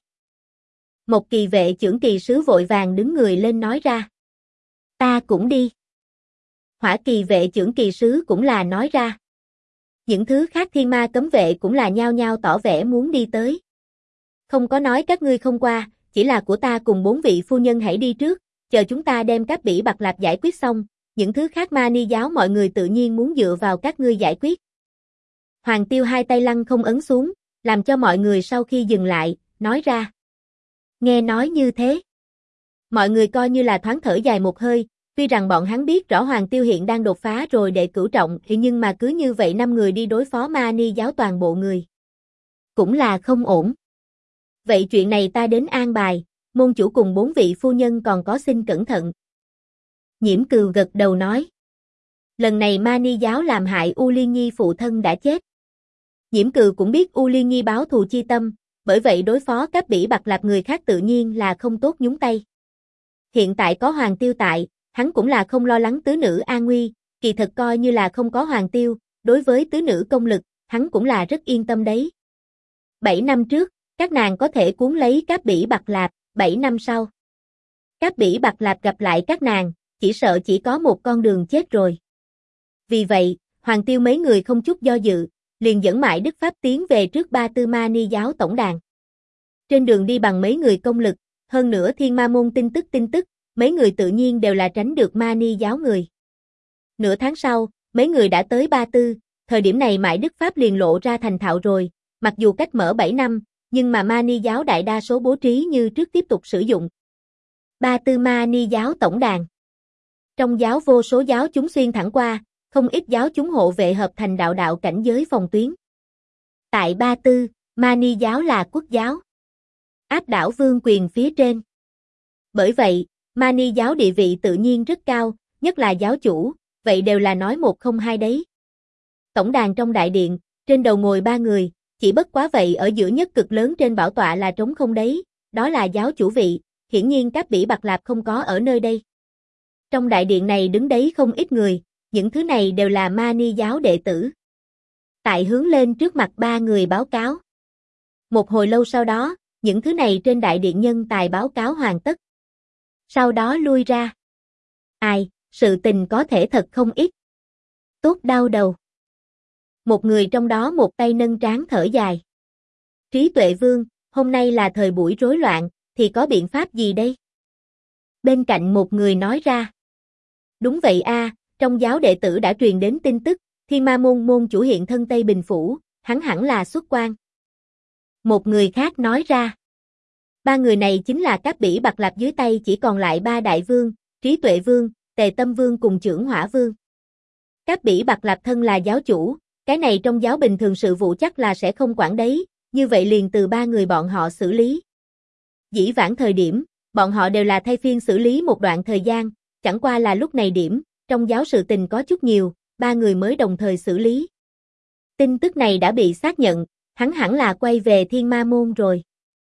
Một kỳ vệ chưởng kỳ sứ vội vàng đứng người lên nói ra. Ta cũng đi. Hỏa kỳ vệ chưởng kỳ sứ cũng là nói ra. Những thứ khác thiên ma cấm vệ cũng là nhao nhao tỏ vẻ muốn đi tới. Không có nói các ngươi không qua, chỉ là của ta cùng 4 vị phu nhân hãy đi trước, chờ chúng ta đem Cáp Bỉ Bạc Lạp giải quyết xong, những thứ khác Mani giáo mọi người tự nhiên muốn dựa vào các ngươi giải quyết. Hoàng Tiêu hai tay lăng không ấn xuống, làm cho mọi người sau khi dừng lại, nói ra. Nghe nói như thế. Mọi người coi như là thoáng thở dài một hơi, tuy rằng bọn hắn biết rõ Hoàng Tiêu hiện đang đột phá rồi đệ cửu trọng, nhưng mà cứ như vậy 5 người đi đối phó Mani giáo toàn bộ người. Cũng là không ổn. Vậy chuyện này ta đến an bài, môn chủ cùng 4 vị phu nhân còn có xin cẩn thận. Nhiễm Cừu gật đầu nói. Lần này Mani giáo làm hại U Liên Nhi phụ thân đã chết. Nhiễm Cừu cũng biết U Liên Nhi báo thù chi tâm, bởi vậy đối phó Cáp Bỉ Bạc Lạp người khác tự nhiên là không tốt nhúng tay. Hiện tại có Hoàng Tiêu tại, hắn cũng là không lo lắng tứ nữ an nguy, kỳ thật coi như là không có Hoàng Tiêu, đối với tứ nữ công lực, hắn cũng là rất yên tâm đấy. 7 năm trước, các nàng có thể cuốn lấy Cáp Bỉ Bạc Lạp, 7 năm sau. Cáp Bỉ Bạc Lạp gặp lại các nàng, chỉ sợ chỉ có một con đường chết rồi. Vì vậy, Hoàng Tiêu mấy người không chút do dự, liền dẫn Mại Đức Pháp tiến về trước Ba Tư Mani giáo tổng đàn. Trên đường đi bằng mấy người công lực, hơn nữa Thiên Ma môn tin tức, mấy người tự nhiên đều là tránh được Mani giáo người. Nửa tháng sau, mấy người đã tới Ba Tư, thời điểm này Mại Đức Pháp liền lộ ra thành thạo rồi, mặc dù cách mở 7 năm, nhưng mà Mani giáo đại đa số bố trí như trước tiếp tục sử dụng. Ba Tư Mani giáo tổng đàn. Trong giáo vô số giáo chúng xuyên thẳng qua, không ít giáo chúng hộ vệ hợp thành đạo cảnh giới phòng tuyến. Tại Ba Tư, Mani giáo là quốc giáo, áp đảo vương quyền phía trên. Bởi vậy, Mani giáo địa vị tự nhiên rất cao, nhất là giáo chủ, vậy đều là nói một không hai đấy. Tổng đàn trong đại điện, trên đầu ngồi 3 người, chỉ bất quá vậy ở giữa nhất cực lớn trên bảo tọa là trống không đấy, đó là giáo chủ vị, hiển nhiên Cáp Bỉ Bạc Lạp không có ở nơi đây. Trong đại điện này đứng đấy không ít người, những thứ này đều là Mani giáo đệ tử. Tại hướng lên trước mặt 3 người báo cáo. Một hồi lâu sau đó, những thứ này trên đại điện nhân tài báo cáo hoàn tất. Sau đó lui ra. Ai, sự tình có thể thật không ít. Tốt đau đầu. Một người trong đó một tay nâng trán thở dài. Trí Tuệ Vương, hôm nay là thời buổi rối loạn, thì có biện pháp gì đây? Bên cạnh một người nói ra. Đúng vậy a, trong giáo đệ tử đã truyền đến tin tức, Thiên Ma môn môn chủ hiện thân Tây Bình Phủ, hắn hẳn là xuất quan. Một người khác nói ra. 3 người này chính là Cáp Bỉ Bạc Lạp dưới tay chỉ còn lại 3 đại vương, Trí Tuệ Vương, Tề Tâm Vương cùng Chưởng Hỏa Vương. Cáp Bỉ Bạc Lạp thân là giáo chủ, cái này trong giáo bình thường sự vụ chắc là sẽ không quản đấy, như vậy liền từ 3 người bọn họ xử lý. Dĩ vãng thời điểm, bọn họ đều là thay phiên xử lý một đoạn thời gian, chẳng qua là lúc này điểm, trong giáo sự tình có chút nhiều, 3 người mới đồng thời xử lý. Tin tức này đã bị xác nhận, hắn hẳn là quay về Thiên Ma môn rồi.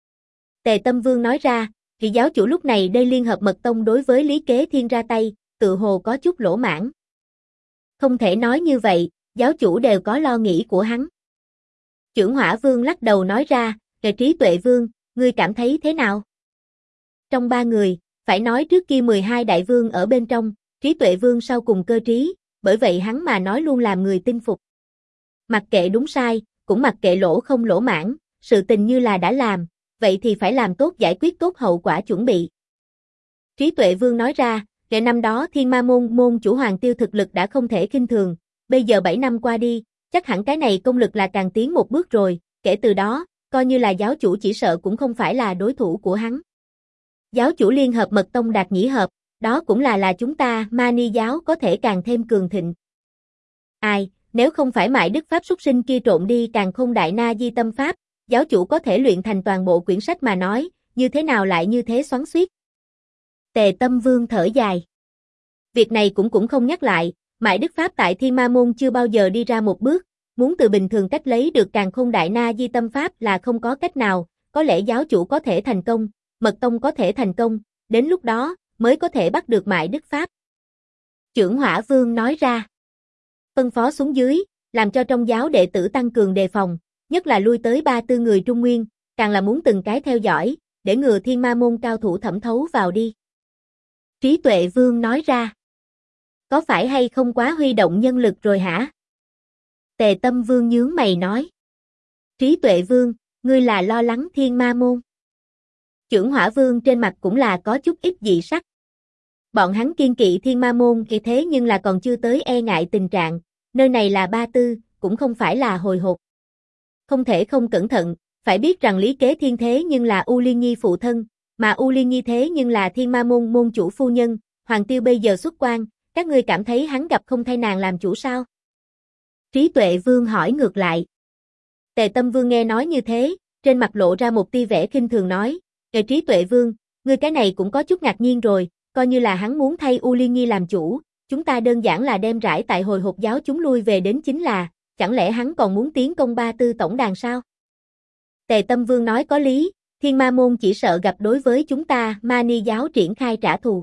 Tề Tâm Vương nói ra, vị giáo chủ lúc này đây liên hợp mật tông đối với Lý Kế Thiên ra tay, tự hồ có chút lỗ mãn. Không thể nói như vậy, giáo chủ đều có lo nghĩ của hắn. Chưởng Hỏa Vương lắc đầu nói ra, về Trí Tuệ Vương, ngươi cảm thấy thế nào? Trong 3 người, phải nói trước kia 12 đại vương ở bên trong, Trí Tuệ Vương sau cùng cơ trí, bởi vậy hắn mà nói luôn làm người tin phục. Mặc kệ đúng sai, cũng mặc kệ lỗ không lỗ mãn, sự tình như là đã làm, vậy thì phải làm tốt giải quyết tốt hậu quả chuẩn bị. Trí Tuệ Vương nói ra, kể năm đó Thiên Ma môn môn chủ Hoàng Tiêu thực lực đã không thể khinh thường, bây giờ 7 năm qua đi, chắc hẳn cái này công lực là càng tiến một bước rồi, kể từ đó, coi như là giáo chủ chỉ sợ cũng không phải là đối thủ của hắn. Giáo chủ liên hợp mật tông đạt nhĩ hợp, đó cũng là chúng ta Mani giáo có thể càng thêm cường thịnh. Ai, nếu không phải Mại Đức Pháp súc sinh kia trộn đi Càn Khôn Đại Na Di Tâm Pháp, giáo chủ có thể luyện thành toàn bộ quyển sách mà nói, như thế nào lại như thế xoắn xuýt. Tề Tâm Vương thở dài. Việc này cũng không nhắc lại, Mại Đức Pháp tại Thiên Ma môn chưa bao giờ đi ra một bước, muốn từ bình thường cách lấy được Càn Khôn Đại Na Di Tâm Pháp là không có cách nào, có lẽ giáo chủ có thể thành công, mật tông có thể thành công, đến lúc đó mới có thể bắt được Mại Đức Pháp. Chưởng Hỏa Vương nói ra. Phân phó xuống dưới, làm cho trong giáo đệ tử tăng cường đề phòng, nhất là lui tới 3-4 người Trung Nguyên, càng là muốn từng cái theo dõi, để ngừa Thiên Ma môn cao thủ thẩm thấu vào đi. Trí Tuệ Vương nói ra. Có phải hay không quá huy động nhân lực rồi hả? Tề Tâm Vương nhướng mày nói. Trí Tuệ Vương, ngươi là lo lắng Thiên Ma môn. Chưởng Hỏa Vương trên mặt cũng là có chút ít dị sắc. Bọn hắn kiên kỵ Thiên Ma môn kỳ thế nhưng là còn chưa tới e ngại tình trạng, nơi này là Ba Tư, cũng không phải là hồi hộp. Không thể không cẩn thận, phải biết rằng Lý Kế Thiên thế nhưng là U Liên Nhi phụ thân, mà U Liên Nhi thế nhưng là Thiên Ma môn môn chủ phu nhân, Hoàng Tiêu bây giờ xuất quan, các ngươi cảm thấy hắn gặp không thay nàng làm chủ sao? Trí Tuệ Vương hỏi ngược lại. Tề Tâm Vương nghe nói như thế, trên mặt lộ ra một tia vẻ khinh thường nói, Trí Tuệ Vương, ngươi cái này cũng có chút ngạc nhiên rồi, coi như là hắn muốn thay U Liên Nhi làm chủ, chúng ta đơn giản là đem rải tại hồi hộp giáo chúng lui về đến chính là, chẳng lẽ hắn còn muốn tiến công Ba Tư tổng đàn sao? Tề Tâm Vương nói có lý, Thiên Ma môn chỉ sợ gặp đối với chúng ta Mani giáo triển khai trả thù.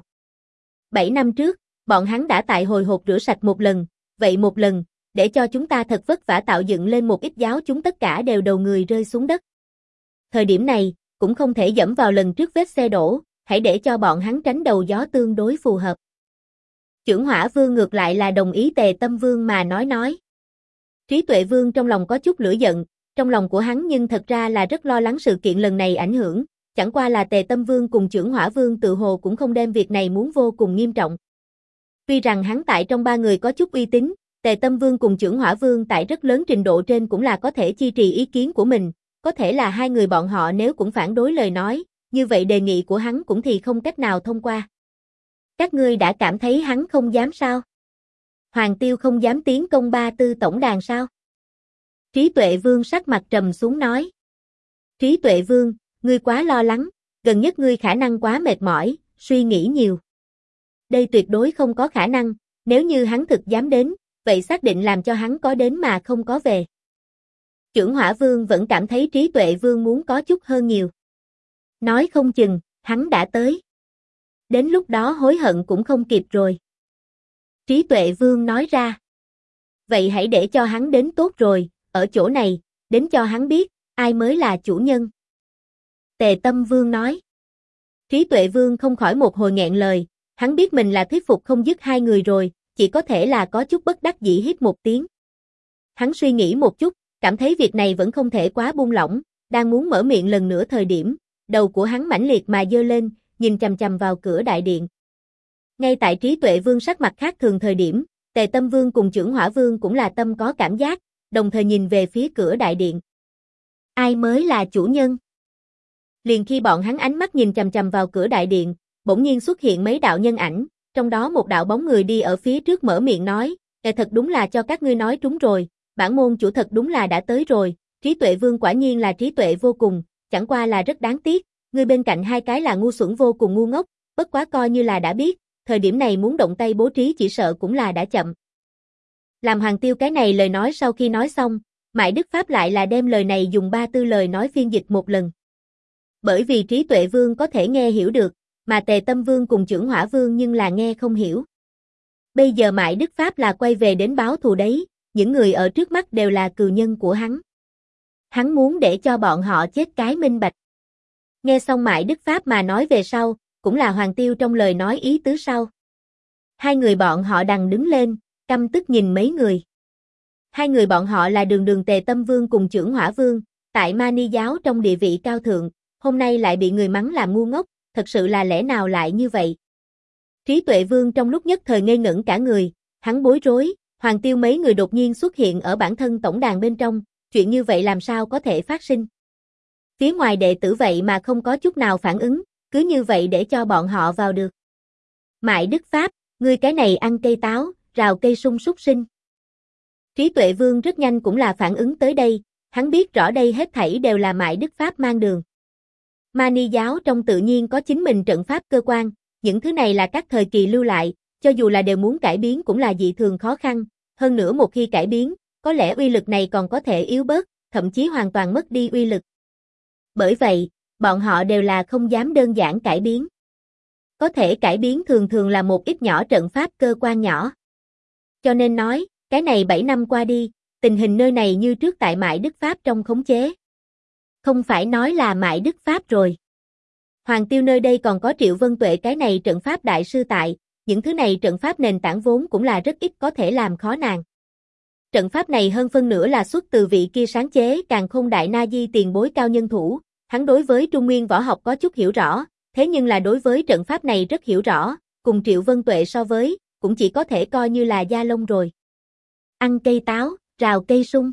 7 năm trước, bọn hắn đã tại hồi hộp rửa sạch một lần, vậy một lần, để cho chúng ta thật vất vả tạo dựng lên một ít giáo chúng tất cả đều đầu người rơi xuống đất. Thời điểm này, cũng không thể dẫm vào lần trước vết xe đổ, hãy để cho bọn hắn tránh đầu gió tương đối phù hợp. Chưởng Hỏa Vương ngược lại là đồng ý Tề Tâm Vương mà nói. Trí Tuệ Vương trong lòng có chút lửa giận, trong lòng của hắn nhưng thật ra là rất lo lắng sự kiện lần này ảnh hưởng, chẳng qua là Tề Tâm Vương cùng Chưởng Hỏa Vương tự hồ cũng không đem việc này muốn vô cùng nghiêm trọng. Tuy rằng hắn tại trong ba người có chút uy tín, Tề Tâm Vương cùng Chưởng Hỏa Vương tại rất lớn trình độ trên cũng là có thể chi trì ý kiến của mình, có thể là hai người bọn họ nếu cũng phản đối lời nói, như vậy đề nghị của hắn cũng thì không cách nào thông qua. Các ngươi đã cảm thấy hắn không dám sao? Hoàng Tiêu không dám tiến công Ba Tư tổng đàn sao? Trí Tuệ Vương sắc mặt trầm xuống nói. Trí Tuệ Vương, ngươi quá lo lắng, gần nhất ngươi khả năng quá mệt mỏi, suy nghĩ nhiều. Đây tuyệt đối không có khả năng, nếu như hắn thực dám đến, vậy xác định làm cho hắn có đến mà không có về. Chưởng Hỏa Vương vẫn cảm thấy Trí Tuệ Vương muốn có chút hơn nhiều. Nói không chừng, hắn đã tới. Đến lúc đó hối hận cũng không kịp rồi. Trí Tuệ Vương nói ra. Vậy hãy để cho hắn đến tốt rồi, ở chỗ này, đến cho hắn biết, ai mới là chủ nhân. Tề Tâm Vương nói. Trí Tuệ Vương không khỏi một hồi nghẹn lời, hắn biết mình là thuyết phục không dứt hai người rồi, chỉ có thể là có chút bất đắc dĩ hít một tiếng. Hắn suy nghĩ một chút, cảm thấy việc này vẫn không thể quá buông lỏng, đang muốn mở miệng lần nữa thời điểm, đầu của hắn mãnh liệt mà giơ lên, nhìn chằm chằm vào cửa đại điện. Ngay tại Trí Tuệ Vương sắc mặt khác thường thời điểm, Tề Tâm Vương cùng Chưởng Hỏa Vương cũng là tâm có cảm giác, đồng thời nhìn về phía cửa đại điện. Ai mới là chủ nhân? Liền khi bọn hắn ánh mắt nhìn chằm chằm vào cửa đại điện, bỗng nhiên xuất hiện mấy đạo nhân ảnh, trong đó một đạo bóng người đi ở phía trước mở miệng nói, thật đúng là cho các ngươi nói trúng rồi, bản môn chủ thật đúng là đã tới rồi, Trí Tuệ Vương quả nhiên là trí tuệ vô cùng, chẳng qua là rất đáng tiếc, ngươi bên cạnh hai cái là ngu xuẩn vô cùng ngu ngốc, bất quá coi như là đã biết, thời điểm này muốn động tay bố trí chỉ sợ cũng là đã chậm. Làm Hoàng Tiêu cái này lời nói sau khi nói xong, Mại Đức Pháp lại là đem lời này dùng Ba Tư lời nói phiên dịch một lần. Bởi vì Trí Tuệ Vương có thể nghe hiểu được, mà Tề Tâm Vương cùng Chưởng Hỏa Vương nhưng là nghe không hiểu. Bây giờ Mại Đức Pháp là quay về đến báo thù đấy, những người ở trước mắt đều là cừu nhân của hắn. Hắn muốn để cho bọn họ chết cái minh bạch. Nghe xong Mại Đức Pháp mà nói về sau, cũng là Hoàng Tiêu trong lời nói ý tứ sau. Hai người bọn họ đằng đứng lên, căm tức nhìn mấy người. Hai người bọn họ là đường Tề Tâm Vương cùng Chưởng Hỏa Vương, tại Mani giáo trong địa vị cao thượng, hôm nay lại bị người mắng làm ngu ngốc, thật sự là lẽ nào lại như vậy? Trí Tuệ Vương trong lúc nhất thời ngây ngẩn cả người, hắn bối rối, Hoàng Tiêu mấy người đột nhiên xuất hiện ở bản thân tổng đàn bên trong, chuyện như vậy làm sao có thể phát sinh? Phía ngoài đệ tử vậy mà không có chút nào phản ứng, cứ như vậy để cho bọn họ vào được. Mại Đức Pháp, ngươi cái này ăn cây táo, rào cây sung súc sinh. Trí Tuệ Vương rất nhanh cũng là phản ứng tới đây, hắn biết rõ đây hết thảy đều là Mại Đức Pháp mang đường. Mani giáo trong tự nhiên có chính mình trận pháp cơ quan, những thứ này là các thời kỳ lưu lại, cho dù là đều muốn cải biến cũng là dị thường khó khăn, hơn nữa một khi cải biến, có lẽ uy lực này còn có thể yếu bớt, thậm chí hoàn toàn mất đi uy lực. Bởi vậy, bọn họ đều là không dám đơn giản cải biến. Có thể cải biến thường thường là một ít nhỏ trận pháp cơ quan nhỏ. Cho nên nói, cái này 7 năm qua đi, tình hình nơi này như trước tại Mại Đức Pháp trong khống chế. Không phải nói là Mại Đức Pháp rồi. Hoàng Tiêu nơi đây còn có Triệu Vân Tuệ cái này trận pháp đại sư tại, những thứ này trận pháp nền tảng vốn cũng là rất ít có thể làm khó nàng. Trận pháp này hơn phân nửa là xuất từ vị kia sáng chế Càn Khôn Đại Na Di tiền bối cao nhân thủ, hắn đối với Trung Nguyên võ học có chút hiểu rõ, thế nhưng là đối với trận pháp này rất hiểu rõ, cùng Triệu Vân Tuệ so với, cũng chỉ có thể coi như là da lông rồi. Ăn cây táo, rào cây sung.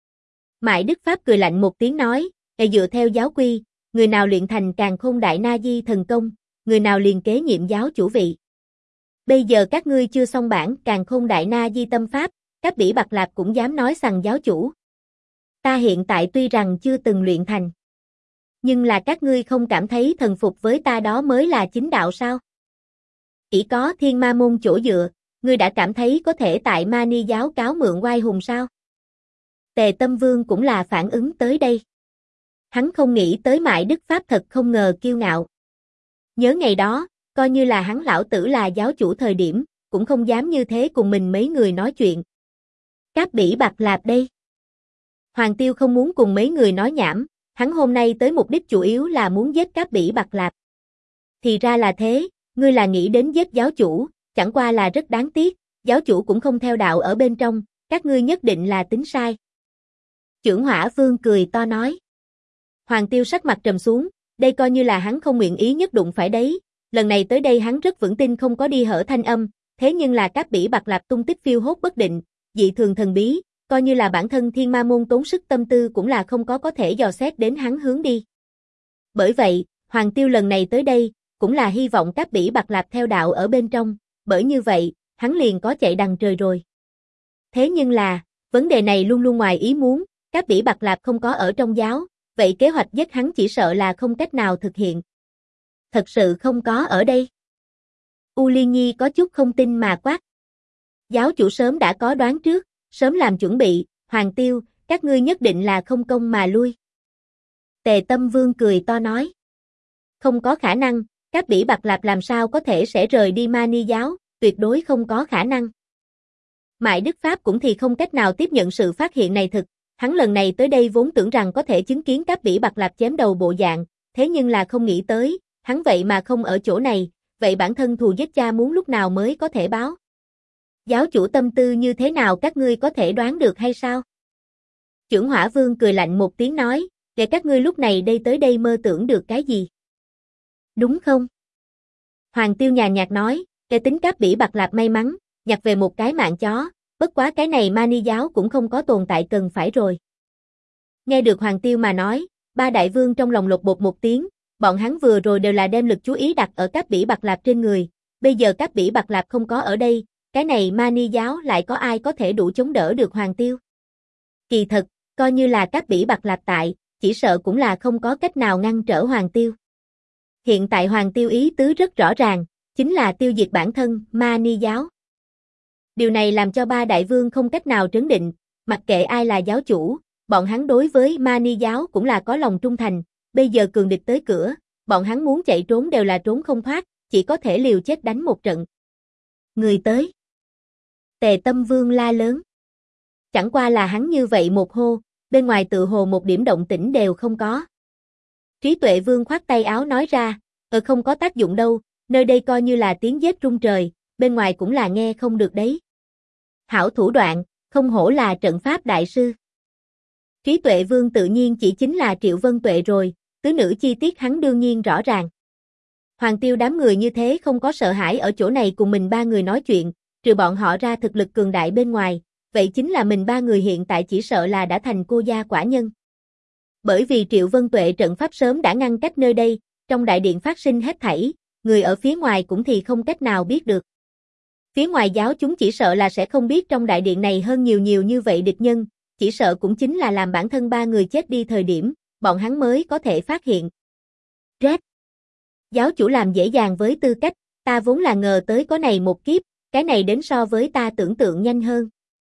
Mại Đức Pháp cười lạnh một tiếng nói, dựa theo giáo quy, người nào luyện thành Càn Khôn Đại Na Di thần công, người nào liền kế nhiệm giáo chủ vị. Bây giờ các ngươi chưa xong bản Càn Khôn Đại Na Di tâm pháp, các bỉ bạc lạp cũng dám nói sằng giáo chủ. Ta hiện tại tuy rằng chưa từng luyện thành, nhưng là các ngươi không cảm thấy thần phục với ta đó mới là chính đạo sao? ỷ có Thiên Ma môn chỗ dựa, ngươi đã cảm thấy có thể tại Mani giáo cáo mượn oai hùng sao? Tề Tâm Vương cũng là phản ứng tới đây. Hắn không nghĩ tới Mại Đức Pháp thật không ngờ kiêu ngạo. Nhớ ngày đó, coi như là hắn lão tử là giáo chủ thời điểm, cũng không dám như thế cùng mình mấy người nói chuyện. Cáp Bỉ Bạc Lạp đây. Hoàng Tiêu không muốn cùng mấy người nói nhảm, hắn hôm nay tới mục đích chủ yếu là muốn giết Cáp Bỉ Bạc Lạp. Thì ra là thế, ngươi là nghĩ đến giết giáo chủ, chẳng qua là rất đáng tiếc, giáo chủ cũng không theo đạo ở bên trong, các ngươi nhất định là tính sai. Chưởng Hỏa Vương cười to nói. Hoàng Tiêu sắc mặt trầm xuống, đây coi như là hắn không nguyện ý nhất đụng phải đấy, lần này tới đây hắn rất vững tin không có đi hở thanh âm, thế nhưng là Cáp Bỉ Bạc Lạp tung tích phiêu hốt bất định, dị thường thần bí, coi như là bản thân Thiên Ma môn tốn sức tâm tư cũng là không có thể dò xét đến hắn hướng đi. Bởi vậy, Hoàng Tiêu lần này tới đây, cũng là hy vọng Cáp Bỉ Bạc Lạp theo đạo ở bên trong, bởi như vậy, hắn liền có chạy đằng trời rồi. Thế nhưng là, vấn đề này luôn luôn ngoài ý muốn, Cáp Bỉ Bạc Lạp không có ở trong giáo, vậy kế hoạch giết hắn chỉ sợ là không cách nào thực hiện. Thật sự không có ở đây. U Liên Nhi có chút không tin mà quát. Giáo chủ sớm đã có đoán trước, sớm làm chuẩn bị, Hoàng Tiêu, các ngươi nhất định là không công mà lui. Tề Tâm Vương cười to nói. Không có khả năng, Cáp Bỉ Bạc Lạp làm sao có thể sẽ rời đi Mani giáo, tuyệt đối không có khả năng. Mại Đức Pháp cũng thì không cách nào tiếp nhận sự phát hiện này thực, hắn lần này tới đây vốn tưởng rằng có thể chứng kiến Cáp Bỉ Bạc Lạp chém đầu bộ dạng, thế nhưng là không nghĩ tới, hắn vậy mà không ở chỗ này, vậy bản thân thù giết cha muốn lúc nào mới có thể báo. Giáo chủ tâm tư như thế nào các ngươi có thể đoán được hay sao? Chưởng Hỏa Vương cười lạnh một tiếng nói, để các ngươi lúc này đây tới đây mơ tưởng được cái gì? Đúng không? Hoàng Tiêu nhàn nhạt nói, để tính Cáp Bỉ Bạc Lạp may mắn, nhặt về một cái mạng chó, bất quá cái này Mani giáo cũng không có tồn tại cần phải rồi. Nghe được Hoàng Tiêu mà nói, ba đại vương trong lòng lột bột một tiếng, bọn hắn vừa rồi đều là đem lực chú ý đặt ở Cáp Bỉ Bạc Lạp trên người, bây giờ Cáp Bỉ Bạc Lạp không có ở đây, cái này Mani giáo lại có ai có thể đủ chống đỡ được Hoàng Tiêu. Kỳ thật, coi như là Cáp Bỉ Bạc Lạp tại, chỉ sợ cũng là không có cách nào ngăn trở Hoàng Tiêu. Hiện tại Hoàng Tiêu ý tứ rất rõ ràng, chính là tiêu diệt bản thân, Mani giáo. Điều này làm cho ba đại vương không cách nào trấn định, mặc kệ ai là giáo chủ, bọn hắn đối với Mani giáo cũng là có lòng trung thành, bây giờ cường địch tới cửa, bọn hắn muốn chạy trốn đều là trốn không thoát, chỉ có thể liều chết đánh một trận. Người tới. Tề Tâm Vương la lớn. Chẳng qua là hắn như vậy một hô, bên ngoài tự hồ một điểm động tĩnh đều không có. Trí Tuệ Vương khoát tay áo nói ra, không có tác dụng đâu, nơi đây coi như là tiếng giết rung trời, bên ngoài cũng là nghe không được đấy. Hảo thủ đoạn, không hổ là trận pháp đại sư. Trí Tuệ Vương tự nhiên chỉ chính là Triệu Vân Tuệ rồi, tứ nữ chi tiết hắn đương nhiên rõ ràng. Hoàng Tiêu đám người như thế không có sợ hãi ở chỗ này cùng mình ba người nói chuyện, trừ bọn họ ra thực lực cường đại bên ngoài, vậy chính là mình ba người hiện tại chỉ sợ là đã thành cô gia quả nhân. Bởi vì Triệu Vân Tuệ trận pháp sớm đã ngăn cách nơi đây, trong đại điện phát sinh hết thảy, người ở phía ngoài cũng thì không cách nào biết được. Phía ngoài giáo chúng chỉ sợ là sẽ không biết trong đại điện này hơn nhiều như vậy địch nhân, chỉ sợ cũng chính là làm bản thân ba người chết đi thời điểm, bọn hắn mới có thể phát hiện. Rét. Giáo chủ làm dễ dàng với tư cách, ta vốn là ngờ tới có này một kiếp, cái này đến so với ta tưởng tượng nhanh hơn.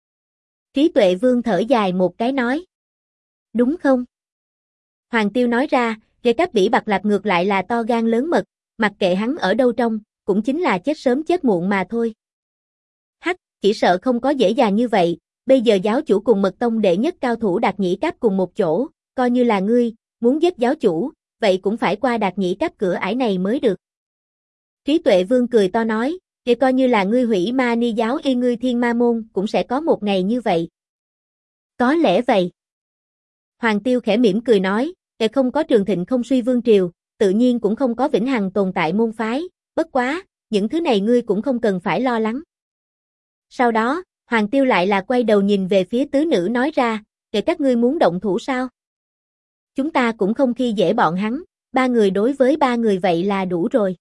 Trí Tuệ Vương thở dài một cái nói. Đúng không? Hoàng Tiêu nói ra, Rê Cáp Bỉ Bạc Lạp ngược lại là to gan lớn mật, mặc kệ hắn ở đâu trong, cũng chính là chết sớm chết muộn mà thôi. Hắc, chỉ sợ không có dễ dàng như vậy, bây giờ giáo chủ cùng Mật Tông đệ nhất cao thủ Đạt Nhĩ Cáp cùng một chỗ, coi như là ngươi, muốn giết giáo chủ, vậy cũng phải qua Đạt Nhĩ Cáp cửa ải này mới được. Trí Tuệ Vương cười to nói, thì coi như là ngươi hủy Mani giáo y ngươi Thiên Ma môn, cũng sẽ có một ngày như vậy. Có lẽ vậy. Hoàng Tiêu khẽ mỉm cười nói, để không có trường thịnh không suy vương triều, tự nhiên cũng không có vĩnh hằng tồn tại môn phái, bất quá, những thứ này ngươi cũng không cần phải lo lắng. Sau đó, Hoàng Tiêu lại là quay đầu nhìn về phía tứ nữ nói ra, để các ngươi muốn động thủ sao? Chúng ta cũng không khi dễ bọn hắn, ba người đối với ba người vậy là đủ rồi.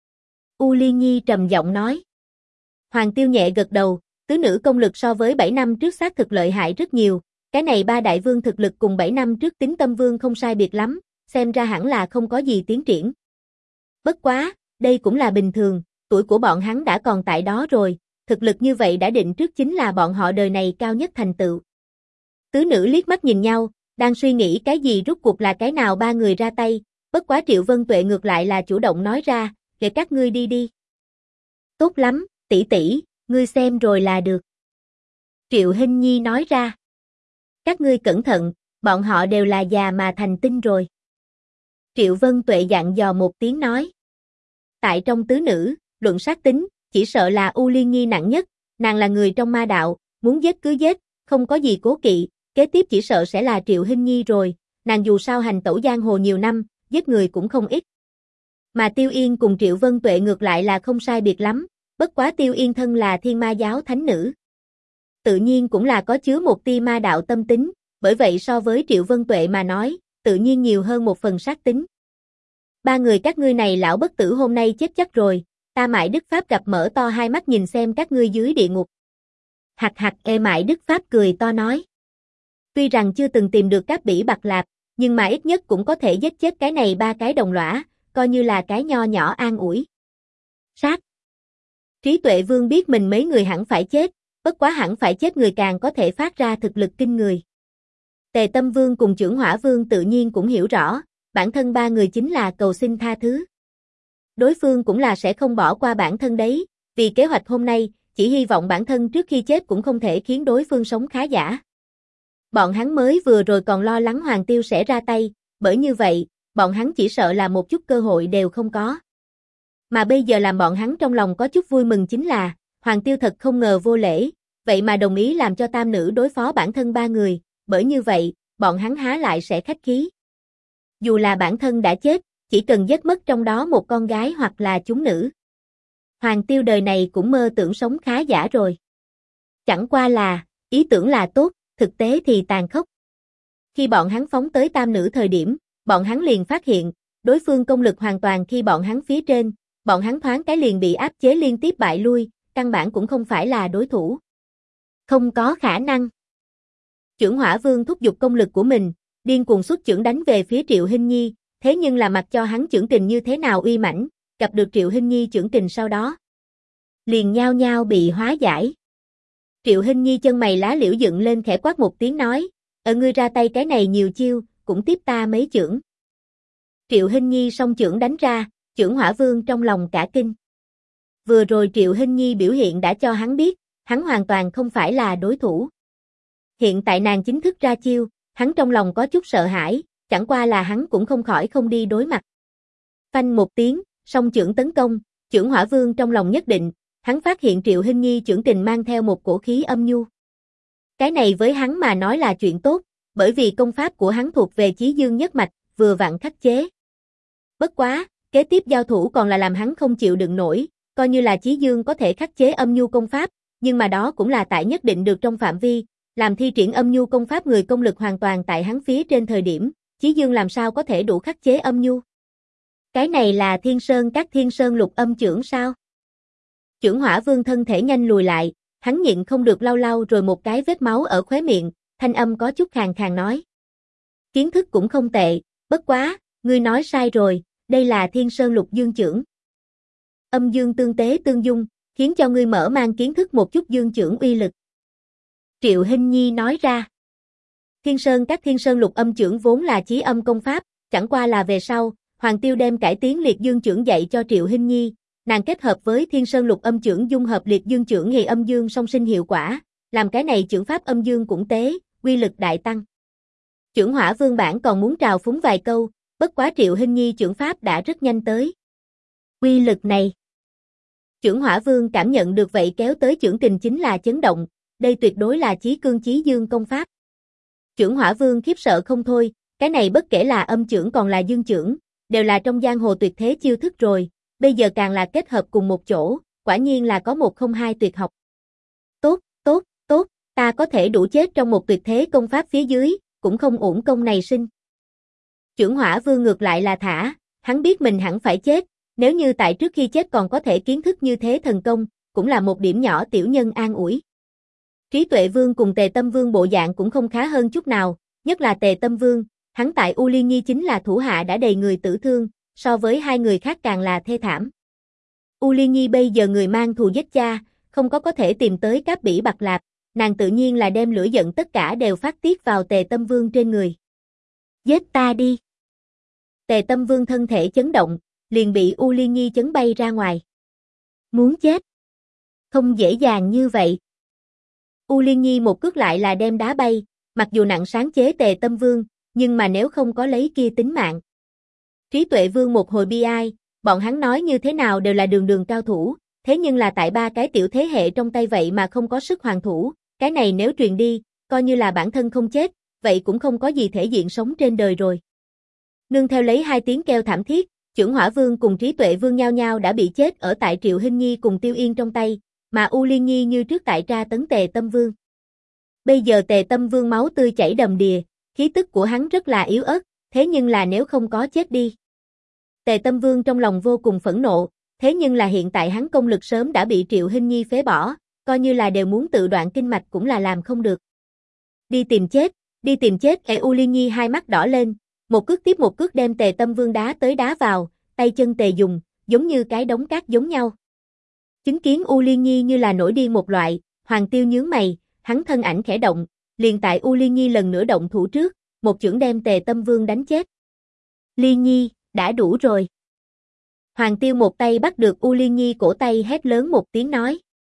U Liên Nhi trầm giọng nói. Hoàng Tiêu nhẹ gật đầu, tứ nữ công lực so với 7 năm trước xác thực lợi hại rất nhiều, cái này ba đại vương thực lực cùng 7 năm trước Tính Tâm Vương không sai biệt lắm, xem ra hẳn là không có gì tiến triển. Bất quá, đây cũng là bình thường, tuổi của bọn hắn đã còn tại đó rồi, thực lực như vậy đã định trước chính là bọn họ đời này cao nhất thành tựu. Tứ nữ liếc mắt nhìn nhau, đang suy nghĩ cái gì rút cuộc là cái nào ba người ra tay, bất quá Triệu Vân Tuệ ngược lại là chủ động nói ra, để các ngươi đi đi. Tốt lắm, tỷ tỷ, ngươi xem rồi là được. Triệu Hinh Nhi nói ra. Các ngươi cẩn thận, bọn họ đều là già mà thành tinh rồi. Triệu Vân Tuệ dặn dò một tiếng nói. Tại trong tứ nữ, luận sát tính, chỉ sợ là U Liên Nhi nặng nhất, nàng là người trong ma đạo, muốn giết cứ giết, không có gì cố kỵ, kế tiếp chỉ sợ sẽ là Triệu Hinh Nhi rồi, nàng dù sao hành tẩu giang hồ nhiều năm, giết người cũng không ít. Mà Tiêu Yên cùng Triệu Vân Tuệ ngược lại là không sai biệt lắm, bất quá Tiêu Yên thân là Thiên Ma giáo thánh nữ. Tự nhiên cũng là có chứa một tia ma đạo tâm tính, bởi vậy so với Triệu Vân Tuệ mà nói, tự nhiên nhiều hơn một phần sát tính. Ba người các ngươi này lão bất tử hôm nay chết chắc rồi, ta Mại Đức Pháp gặp mở to hai mắt nhìn xem các ngươi dưới địa ngục. Hạc hạc Mại Đức Pháp cười to nói. Tuy rằng chưa từng tìm được các bỉ bạc lạp, nhưng mà ít nhất cũng có thể giết chết cái này ba cái đồng lõa, coi như là cái nho nhỏ an ủi. Sát. Trí Tuệ Vương biết mình mấy người hẳn phải chết, bất quá hẳn phải chết người càng có thể phát ra thực lực kinh người. Tề Tâm Vương cùng Chưởng Hỏa Vương tự nhiên cũng hiểu rõ, bản thân ba người chính là cầu xin tha thứ. Đối phương cũng là sẽ không bỏ qua bản thân đấy, vì kế hoạch hôm nay, chỉ hy vọng bản thân trước khi chết cũng không thể khiến đối phương sống khá giả. Bọn hắn mới vừa rồi còn lo lắng Hoàng Tiêu sẽ ra tay, bởi như vậy, bọn hắn chỉ sợ là một chút cơ hội đều không có. Mà bây giờ làm bọn hắn trong lòng có chút vui mừng chính là, Hoàng Tiêu thật không ngờ vô lễ, vậy mà đồng ý làm cho tam nữ đối phó bản thân ba người, bởi như vậy, bọn hắn há lại sẽ khách khí. Dù là bản thân đã chết, chỉ cần giết mất trong đó một con gái hoặc là chúng nữ. Hoàng Tiêu đời này cũng mơ tưởng sống khá giả rồi. Chẳng qua là, ý tưởng là tốt, thực tế thì tàn khốc. Khi bọn hắn phóng tới tam nữ thời điểm, bọn hắn liền phát hiện, đối phương công lực hoàn toàn khi bọn hắn phía trên, bọn hắn thoáng cái liền bị áp chế liên tiếp bại lui, căn bản cũng không phải là đối thủ. Không có khả năng. Chưởng Hỏa Vương thúc giục công lực của mình, điên cuồng xuất chưởng đánh về phía Triệu Hinh Nhi, thế nhưng là mặc cho hắn chưởng kình như thế nào uy mãnh, gặp được Triệu Hinh Nhi chưởng kình sau đó, liền nhao nhao bị hóa giải. Triệu Hinh Nhi chân mày lá liễu dựng lên khẽ quát một tiếng nói, ngươi ra tay cái này nhiều chiêu, cũng tiếp ta mấy chưởng. Triệu Hinh Nhi song chưởng đánh ra, Chưởng Hỏa Vương trong lòng cả kinh. Vừa rồi Triệu Hinh Nhi biểu hiện đã cho hắn biết, hắn hoàn toàn không phải là đối thủ. Hiện tại nàng chính thức ra chiêu, hắn trong lòng có chút sợ hãi, chẳng qua là hắn cũng không khỏi không đi đối mặt. Phanh một tiếng, song chưởng tấn công, Chưởng Hỏa Vương trong lòng nhất định, hắn phát hiện Triệu Hinh Nhi chưởng kình mang theo một cổ khí âm nhu. Cái này với hắn mà nói là chuyện tốt, bởi vì công pháp của hắn thuộc về Chí Dương nhất mạch, vừa vặn khắc chế. Bất quá, kế tiếp giao thủ còn là làm hắn không chịu đựng nổi, coi như là Chí Dương có thể khắc chế âm nhu công pháp, nhưng mà đó cũng là tại nhất định được trong phạm vi, làm thi triển âm nhu công pháp người công lực hoàn toàn tại hắn phía trên thời điểm, Chí Dương làm sao có thể đủ khắc chế âm nhu. Cái này là Thiên Sơn các Thiên Sơn lục âm chưởng sao? Chưởng Hỏa Vương thân thể nhanh lùi lại, hắn nhịn không được lau lau rồi một cái vết máu ở khóe miệng, thanh âm có chút khàn khàn nói. Kiến thức cũng không tệ, bất quá, ngươi nói sai rồi, đây là Thiên Sơn lục dương chưởng. Âm dương tương tế tương dung, khiến cho ngươi mở mang kiến thức một chút dương chưởng uy lực. Triệu Hinh Nhi nói ra. Thiên Sơn các Thiên Sơn lục âm chưởng vốn là chí âm công pháp, chẳng qua là về sau, Hoàng Tiêu đem cải tiến liệt dương chưởng dạy cho Triệu Hinh Nhi, nàng kết hợp với Thiên Sơn lục âm chưởng dung hợp liệt dương chưởng nghề âm dương song sinh hiệu quả, làm cái này chưởng pháp âm dương cũng tế, uy lực đại tăng. Chưởng Hỏa Vương bản còn muốn trào phúng vài câu, bất quá Triệu Hinh Nhi chưởng pháp đã rất nhanh tới. Uy lực này. Chưởng Hỏa Vương cảm nhận được vậy kéo tới chưởng kình chính là chấn động, đây tuyệt đối là chí cương chí dương công pháp. Chưởng Hỏa Vương khiếp sợ không thôi, cái này bất kể là âm chưởng còn là dương chưởng, đều là trong giang hồ tuyệt thế chiêu thức rồi, bây giờ càng là kết hợp cùng một chỗ, quả nhiên là có một không hai tuyệt học. Tốt, tốt, tốt, ta có thể đủ chết trong một tuyệt thế công pháp phía dưới, cũng không uổng công này sinh. Chưởng Hỏa Vương ngược lại là thả, hắn biết mình hẳn phải chết, nếu như tại trước khi chết còn có thể kiến thức như thế thần công, cũng là một điểm nhỏ tiểu nhân an ủi. Trí Tuệ Vương cùng Tề Tâm Vương bộ dạng cũng không khá hơn chút nào, nhất là Tề Tâm Vương, hắn tại U Liên Nhi chính là thủ hạ đã đầy người tử thương, so với hai người khác càng là thê thảm. U Liên Nhi bây giờ người mang thù giết cha, không có thể tìm tới Cáp Bỉ Bạc Lạp, nàng tự nhiên là đem lửa giận tất cả đều phát tiết vào Tề Tâm Vương trên người. Giết ta đi! Tề Tâm Vương thân thể chấn động, liền bị U Liên Nhi chấn bay ra ngoài. Muốn chết? Không dễ dàng như vậy. U Liên Nhi một cước lại là đem đá bay, mặc dù nặng sáng chế Tề Tâm Vương, nhưng mà nếu không có lấy kia tính mạng. Trí Tuệ Vương một hồi bi ai, bọn hắn nói như thế nào đều là đường đường cao thủ, thế nhưng là tại ba cái tiểu thế hệ trong tay vậy mà không có sức hoàn thủ, cái này nếu truyền đi, coi như là bản thân không chết, vậy cũng không có gì thể diện sống trên đời rồi. Nương theo lấy hai tiếng kêu thảm thiết, Chưởng Hỏa Vương cùng Trí Tuệ Vương nhao nhao đã bị chết ở tại Triệu Hinh Nhi cùng Tiêu Yên trong tay, mà U Liên Nhi như trước tại tra tấn Tề Tâm Vương. Bây giờ Tề Tâm Vương máu tươi chảy đầm đìa, khí tức của hắn rất là yếu ớt, thế nhưng là nếu không có chết đi. Tề Tâm Vương trong lòng vô cùng phẫn nộ, thế nhưng là hiện tại hắn công lực sớm đã bị Triệu Hinh Nhi phế bỏ, coi như là đều muốn tự đoạn kinh mạch cũng là làm không được. Đi tìm chết, đi tìm chết. U Liên Nhi hai mắt đỏ lên, một cước tiếp một cước đem Tề Tâm Vương đá tới đá vào, tay chân Tề dùng, giống như cái đống cát giống nhau. Chứng kiến U Liên Nhi như là nổi điên một loại, Hoàng Tiêu nhướng mày, hắn thân ảnh khẽ động, liền tại U Liên Nhi lần nữa động thủ trước, một chưởng đem Tề Tâm Vương đánh chết. Liên Nhi, đã đủ rồi. Hoàng Tiêu một tay bắt được U Liên Nhi cổ tay hét lớn một tiếng nói.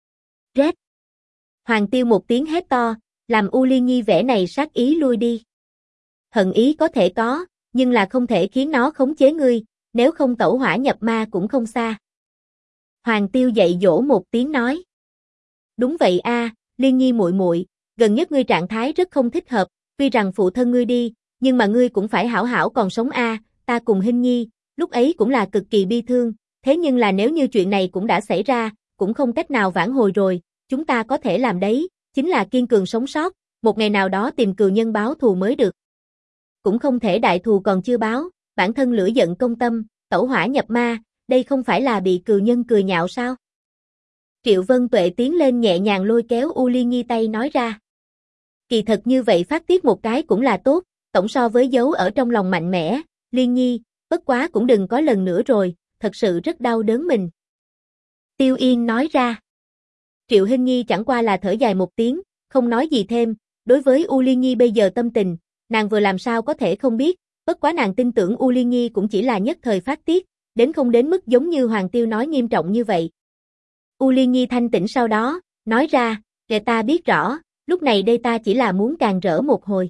Rét. Hoàng Tiêu một tiếng hét to, làm U Liên Nhi vẻ này sát ý lui đi. Hận ý có thể có, nhưng là không thể khiến nó khống chế ngươi, nếu không tẩu hỏa nhập ma cũng không xa. Hoàng Tiêu dạy dỗ một tiếng nói. Đúng vậy a, Liên Nhi muội muội, gần nhất ngươi trạng thái rất không thích hợp, tuy rằng phụ thân ngươi đi, nhưng mà ngươi cũng phải hảo hảo còn sống a, ta cùng Hinh Nhi, lúc ấy cũng là cực kỳ bi thương, thế nhưng là nếu như chuyện này cũng đã xảy ra, cũng không cách nào vãn hồi rồi, chúng ta có thể làm đấy, chính là kiên cường sống sót, một ngày nào đó tìm cừu nhân báo thù mới được. Cũng không thể đại thù còn chưa báo, bản thân lửa giận công tâm, tẩu hỏa nhập ma, đây không phải là bị cừu nhân cười nhạo sao? Triệu Vân Tuệ tiến lên nhẹ nhàng lôi kéo U Liên Nhi tay nói ra. Kỳ thật như vậy phát tiết một cái cũng là tốt, tổng so với giấu ở trong lòng mạnh mẽ, Liên Nhi, bất quá cũng đừng có lần nữa rồi, thật sự rất đau đớn mình. Tiêu Yên nói ra. Triệu Hinh Nhi chẳng qua là thở dài một tiếng, không nói gì thêm, đối với U Liên Nhi bây giờ tâm tình, nàng vừa làm sao có thể không biết, bất quá nàng tin tưởng U Liên Nhi cũng chỉ là nhất thời phát tiết, đến không đến mức giống như Hoàng Tiêu nói nghiêm trọng như vậy. U Liên Nhi thanh tĩnh sau đó, nói ra, để ta biết rõ, lúc này đây ta chỉ là muốn càng rỡ một hồi.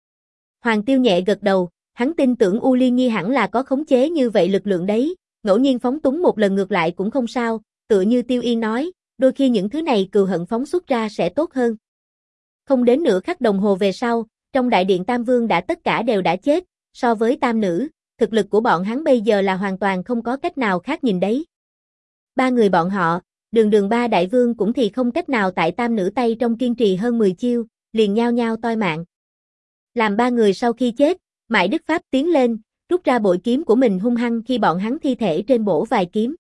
Hoàng Tiêu nhẹ gật đầu, hắn tin tưởng U Liên Nhi hẳn là có khống chế như vậy lực lượng đấy, ngẫu nhiên phóng túng một lần ngược lại cũng không sao, tựa như Tiêu Yên nói, đôi khi những thứ này cừu hận phóng xuất ra sẽ tốt hơn. Không đến nửa khắc đồng hồ về sau, trong đại điện Tam Vương đã tất cả đều đã chết, so với Tam Nữ, thực lực của bọn hắn bây giờ là hoàn toàn không có cách nào khác nhìn đấy. Ba người bọn họ, đường ba đại vương cũng thì không cách nào tại Tam Nữ tay trong kiên trì hơn 10 chiêu, liền nhao nhao toi mạng. Làm ba người sau khi chết, Mại Đức Pháp tiến lên, rút ra bội kiếm của mình hung hăng khi bọn hắn thi thể trên bổ vài kiếm.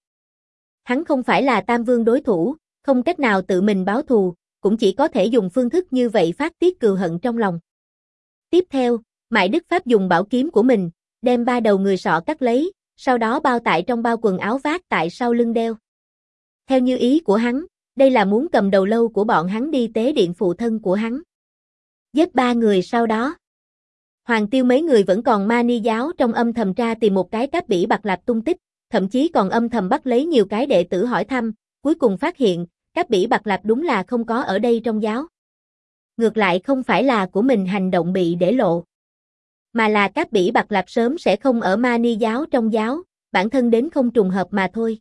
Hắn không phải là Tam Vương đối thủ, không cách nào tự mình báo thù, cũng chỉ có thể dùng phương thức như vậy phát tiết cừu hận trong lòng. Tiếp theo, Mại Đức Pháp dùng bảo kiếm của mình, đem ba đầu người sọ cắt lấy, sau đó bao tại trong bao quần áo vác tại sau lưng đeo. Theo như ý của hắn, đây là muốn cầm đầu lâu của bọn hắn đi tế điện phụ thân của hắn. Giết ba người sau đó. Hoàng Tiêu mấy người vẫn còn ma ni giáo trong âm thầm tra tìm một cái Cáp Bỉ Bạc Lạp tung tích, thậm chí còn âm thầm bắt lấy nhiều cái đệ tử hỏi thăm, cuối cùng phát hiện, Cáp Bỉ Bạc Lạp đúng là không có ở đây trong giáo. Ngược lại không phải là của mình hành động bị để lộ, mà là Cáp Bỉ Bạc Lạp sớm sẽ không ở ma ni giáo trong giáo, bản thân đến không trùng hợp mà thôi.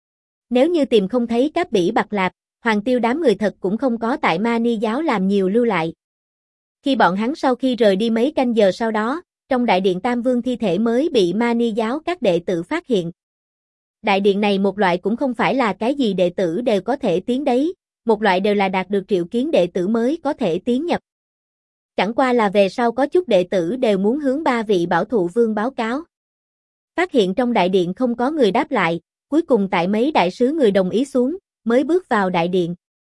Nếu như tìm không thấy Cáp Bỉ Bạc Lạp, Hoàng Tiêu đám người thật cũng không có tại ma ni giáo làm nhiều lưu lại. Khi bọn hắn sau khi rời đi mấy canh giờ sau đó, trong đại điện Tam Vương thi thể mới bị ma ni giáo các đệ tử phát hiện. Đại điện này một loại cũng không phải là cái gì đệ tử đều có thể tiến đấy, một loại đều là đạt được triệu kiến đệ tử mới có thể tiến nhập. Chẳng qua là về sau có chút đệ tử đều muốn hướng ba vị bảo thụ vương báo cáo. Phát hiện trong đại điện không có người đáp lại, cuối cùng tại mấy đại sứ người đồng ý xuống, mới bước vào đại điện.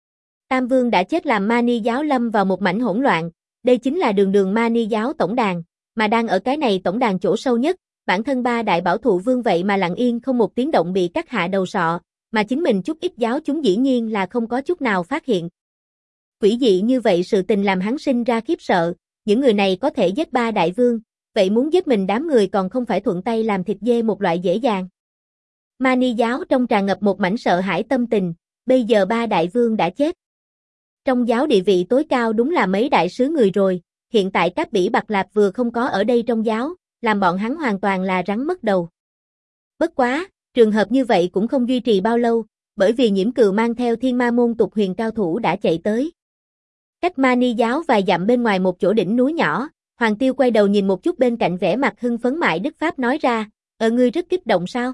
Tam Vương đã chết làm ma ni giáo lâm vào một mảnh hỗn loạn, đây chính là đường ma ni giáo tổng đàn, mà đang ở cái này tổng đàn chỗ sâu nhất, bản thân ba đại bảo thụ vương vậy mà lặng yên không một tiếng động bị cắt hạ đầu sọ, mà chính mình chút ít giáo chúng dĩ nhiên là không có chút nào phát hiện. Quỷ dị như vậy sự tình làm hắn sinh ra khiếp sợ, những người này có thể giết 3 đại vương, vậy muốn giết mình đám người còn không phải thuận tay làm thịt dê một loại dễ dàng. Mani giáo trong tràn ngập một mảnh sợ hãi tâm tình, bây giờ 3 đại vương đã chết. Trong giáo địa vị tối cao đúng là mấy đại sứ người rồi, hiện tại Cáp Bỉ Bạc Lạp vừa không có ở đây trong giáo, làm bọn hắn hoàn toàn là rắn mất đầu. Bất quá, trường hợp như vậy cũng không duy trì bao lâu, bởi vì Nhiễm Cừu mang theo Thiên Ma môn tục huyền cao thủ đã chạy tới. Cách Mani giáo vài dặm bên ngoài một chỗ đỉnh núi nhỏ, Hoàng Tiêu quay đầu nhìn một chút bên cạnh vẻ mặt hưng phấn Mại Đức Pháp nói ra, ngươi rất kích động sao?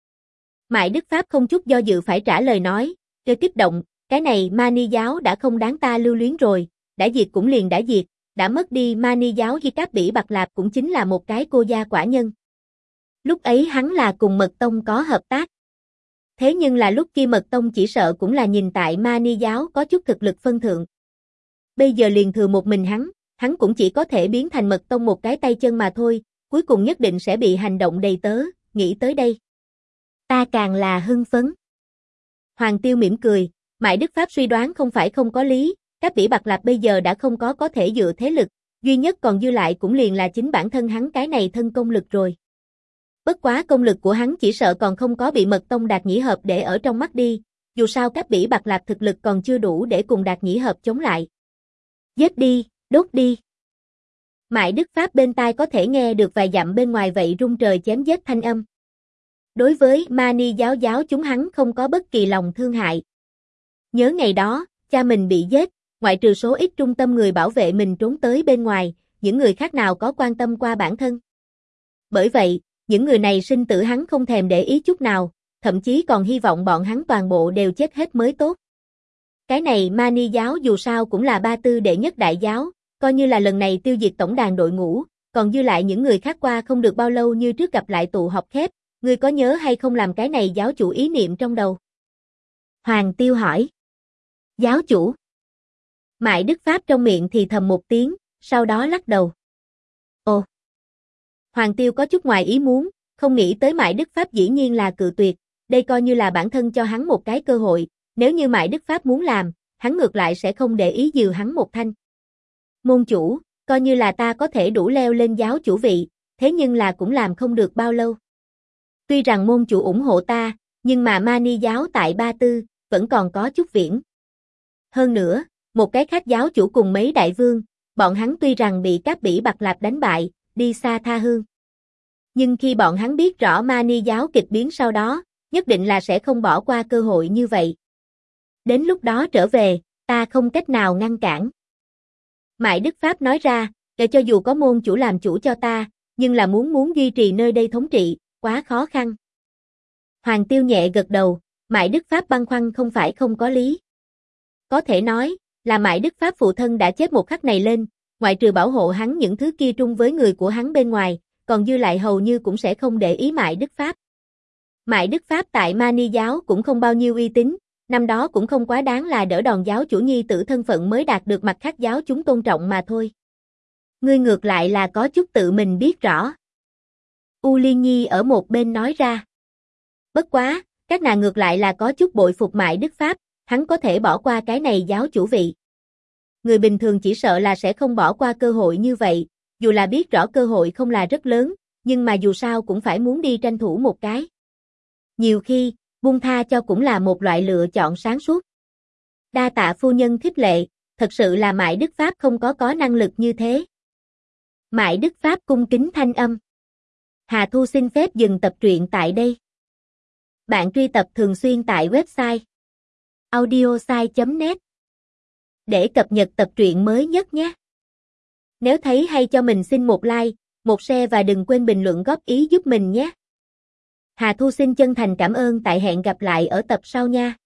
Mại Đức Pháp không chút do dự phải trả lời nói, kích động, cái này Mani giáo đã không đáng ta lưu luyến rồi, đã diệt cũng liền đã diệt, đã mất đi Mani giáo với Cáp Bỉ Bạc Lạp cũng chính là một cái cô gia quả nhân. Lúc ấy hắn là cùng Mật Tông có hợp tác. Thế nhưng là lúc kia Mật Tông chỉ sợ cũng là nhìn tại Mani giáo có chút thực lực phân thượng. Bây giờ liền thừa một mình hắn cũng chỉ có thể biến thành Mật Tông một cái tay chân mà thôi, cuối cùng nhất định sẽ bị hành động đầy tớ, nghĩ tới đây. Ta càng là hưng phấn. Hoàng Tiêu mỉm cười, Mại Đức Pháp suy đoán không phải không có lý, Cáp Bỉ Bạc Lạp bây giờ đã không có thể dựa thế lực, duy nhất còn dư lại cũng liền là chính bản thân hắn cái này thân công lực rồi. Bất quá công lực của hắn chỉ sợ còn không có bị Mật Tông Đạt Nhĩ Hợp để ở trong mắt đi, dù sao Cáp Bỉ Bạc Lạp thực lực còn chưa đủ để cùng Đạt Nhĩ Hợp chống lại. Giết đi, đốt đi. Mại Đức Pháp bên tai có thể nghe được vài dặm bên ngoài vậy rung trời chém giết thanh âm. Đối với Mani giáo chúng hắn không có bất kỳ lòng thương hại. Nhớ ngày đó, cha mình bị giết, ngoại trừ số ít trung tâm người bảo vệ mình trốn tới bên ngoài, những người khác nào có quan tâm qua bản thân. Bởi vậy, những người này sinh tử hắn không thèm để ý chút nào, thậm chí còn hy vọng bọn hắn toàn bộ đều chết hết mới tốt. Cái này Mani giáo dù sao cũng là Ba Tư đệ nhất đại giáo, coi như là lần này tiêu diệt tổng đàn đội ngũ, còn dư lại những người khác qua không được bao lâu như trước gặp lại tụ họp khép, ngươi có nhớ hay không làm cái này giáo chủ ý niệm trong đầu? Hoàng Tiêu hỏi. Giáo chủ? Mại Đức Pháp trong miệng thì thầm một tiếng, sau đó lắc đầu. Ồ! Hoàng Tiêu có chút ngoài ý muốn, không nghĩ tới Mại Đức Pháp dĩ nhiên là cự tuyệt, đây coi như là bản thân cho hắn một cái cơ hội, nếu như Mại Đức Pháp muốn làm, hắn ngược lại sẽ không để ý dìu hắn một thanh. Môn chủ, coi như là ta có thể đủ leo lên giáo chủ vị, thế nhưng là cũng làm không được bao lâu. Tuy rằng môn chủ ủng hộ ta, nhưng mà Mani giáo tại Ba Tư, vẫn còn có chút viễn. Hơn nữa, một cái khác giáo chủ cùng mấy đại vương, bọn hắn tuy rằng bị Cáp Bỉ Bạc Lạp đánh bại, đi xa tha hương. Nhưng khi bọn hắn biết rõ Mani giáo kịch biến sau đó, nhất định là sẽ không bỏ qua cơ hội như vậy. Đến lúc đó trở về, ta không cách nào ngăn cản. Mại Đức Pháp nói ra, để cho dù có môn chủ làm chủ cho ta, nhưng là muốn duy trì nơi đây thống trị, quá khó khăn. Hoàng Tiêu nhẹ gật đầu, Mại Đức Pháp băn khoăn không phải không có lý. Có thể nói, là Mại Đức Pháp phụ thân đã chết một khắc này lên, ngoại trừ bảo hộ hắn những thứ kia trung với người của hắn bên ngoài, còn dư lại hầu như cũng sẽ không để ý Mại Đức Pháp. Mại Đức Pháp tại Mani giáo cũng không bao nhiêu uy tín, năm đó cũng không quá đáng là đỡ đòn giáo chủ nhi tử thân phận mới đạt được mặt khác giáo chúng tôn trọng mà thôi. Ngươi ngược lại là có chút tự mình biết rõ. U Liên Nhi ở một bên nói ra. Bất quá, các nàng ngược lại là có chút bội phục Mại Đức Pháp, hắn có thể bỏ qua cái này giáo chủ vị. Người bình thường chỉ sợ là sẽ không bỏ qua cơ hội như vậy, dù là biết rõ cơ hội không là rất lớn, nhưng mà dù sao cũng phải muốn đi tranh thủ một cái. Nhiều khi, buông tha cho cũng là một loại lựa chọn sáng suốt. Đa tạ phu nhân khích lệ, thật sự là Mại Đức Pháp không có năng lực như thế. Mại Đức Pháp cung kính thanh âm. Hà Thu xin phép dừng tập truyện tại đây. Bạn truy tập thường xuyên tại website audiosai.net để cập nhật tập truyện mới nhất nhé. Nếu thấy hay cho mình xin một like, một share và đừng quên bình luận góp ý giúp mình nhé. Hà Thu xin chân thành cảm ơn tại hẹn gặp lại ở tập sau nha.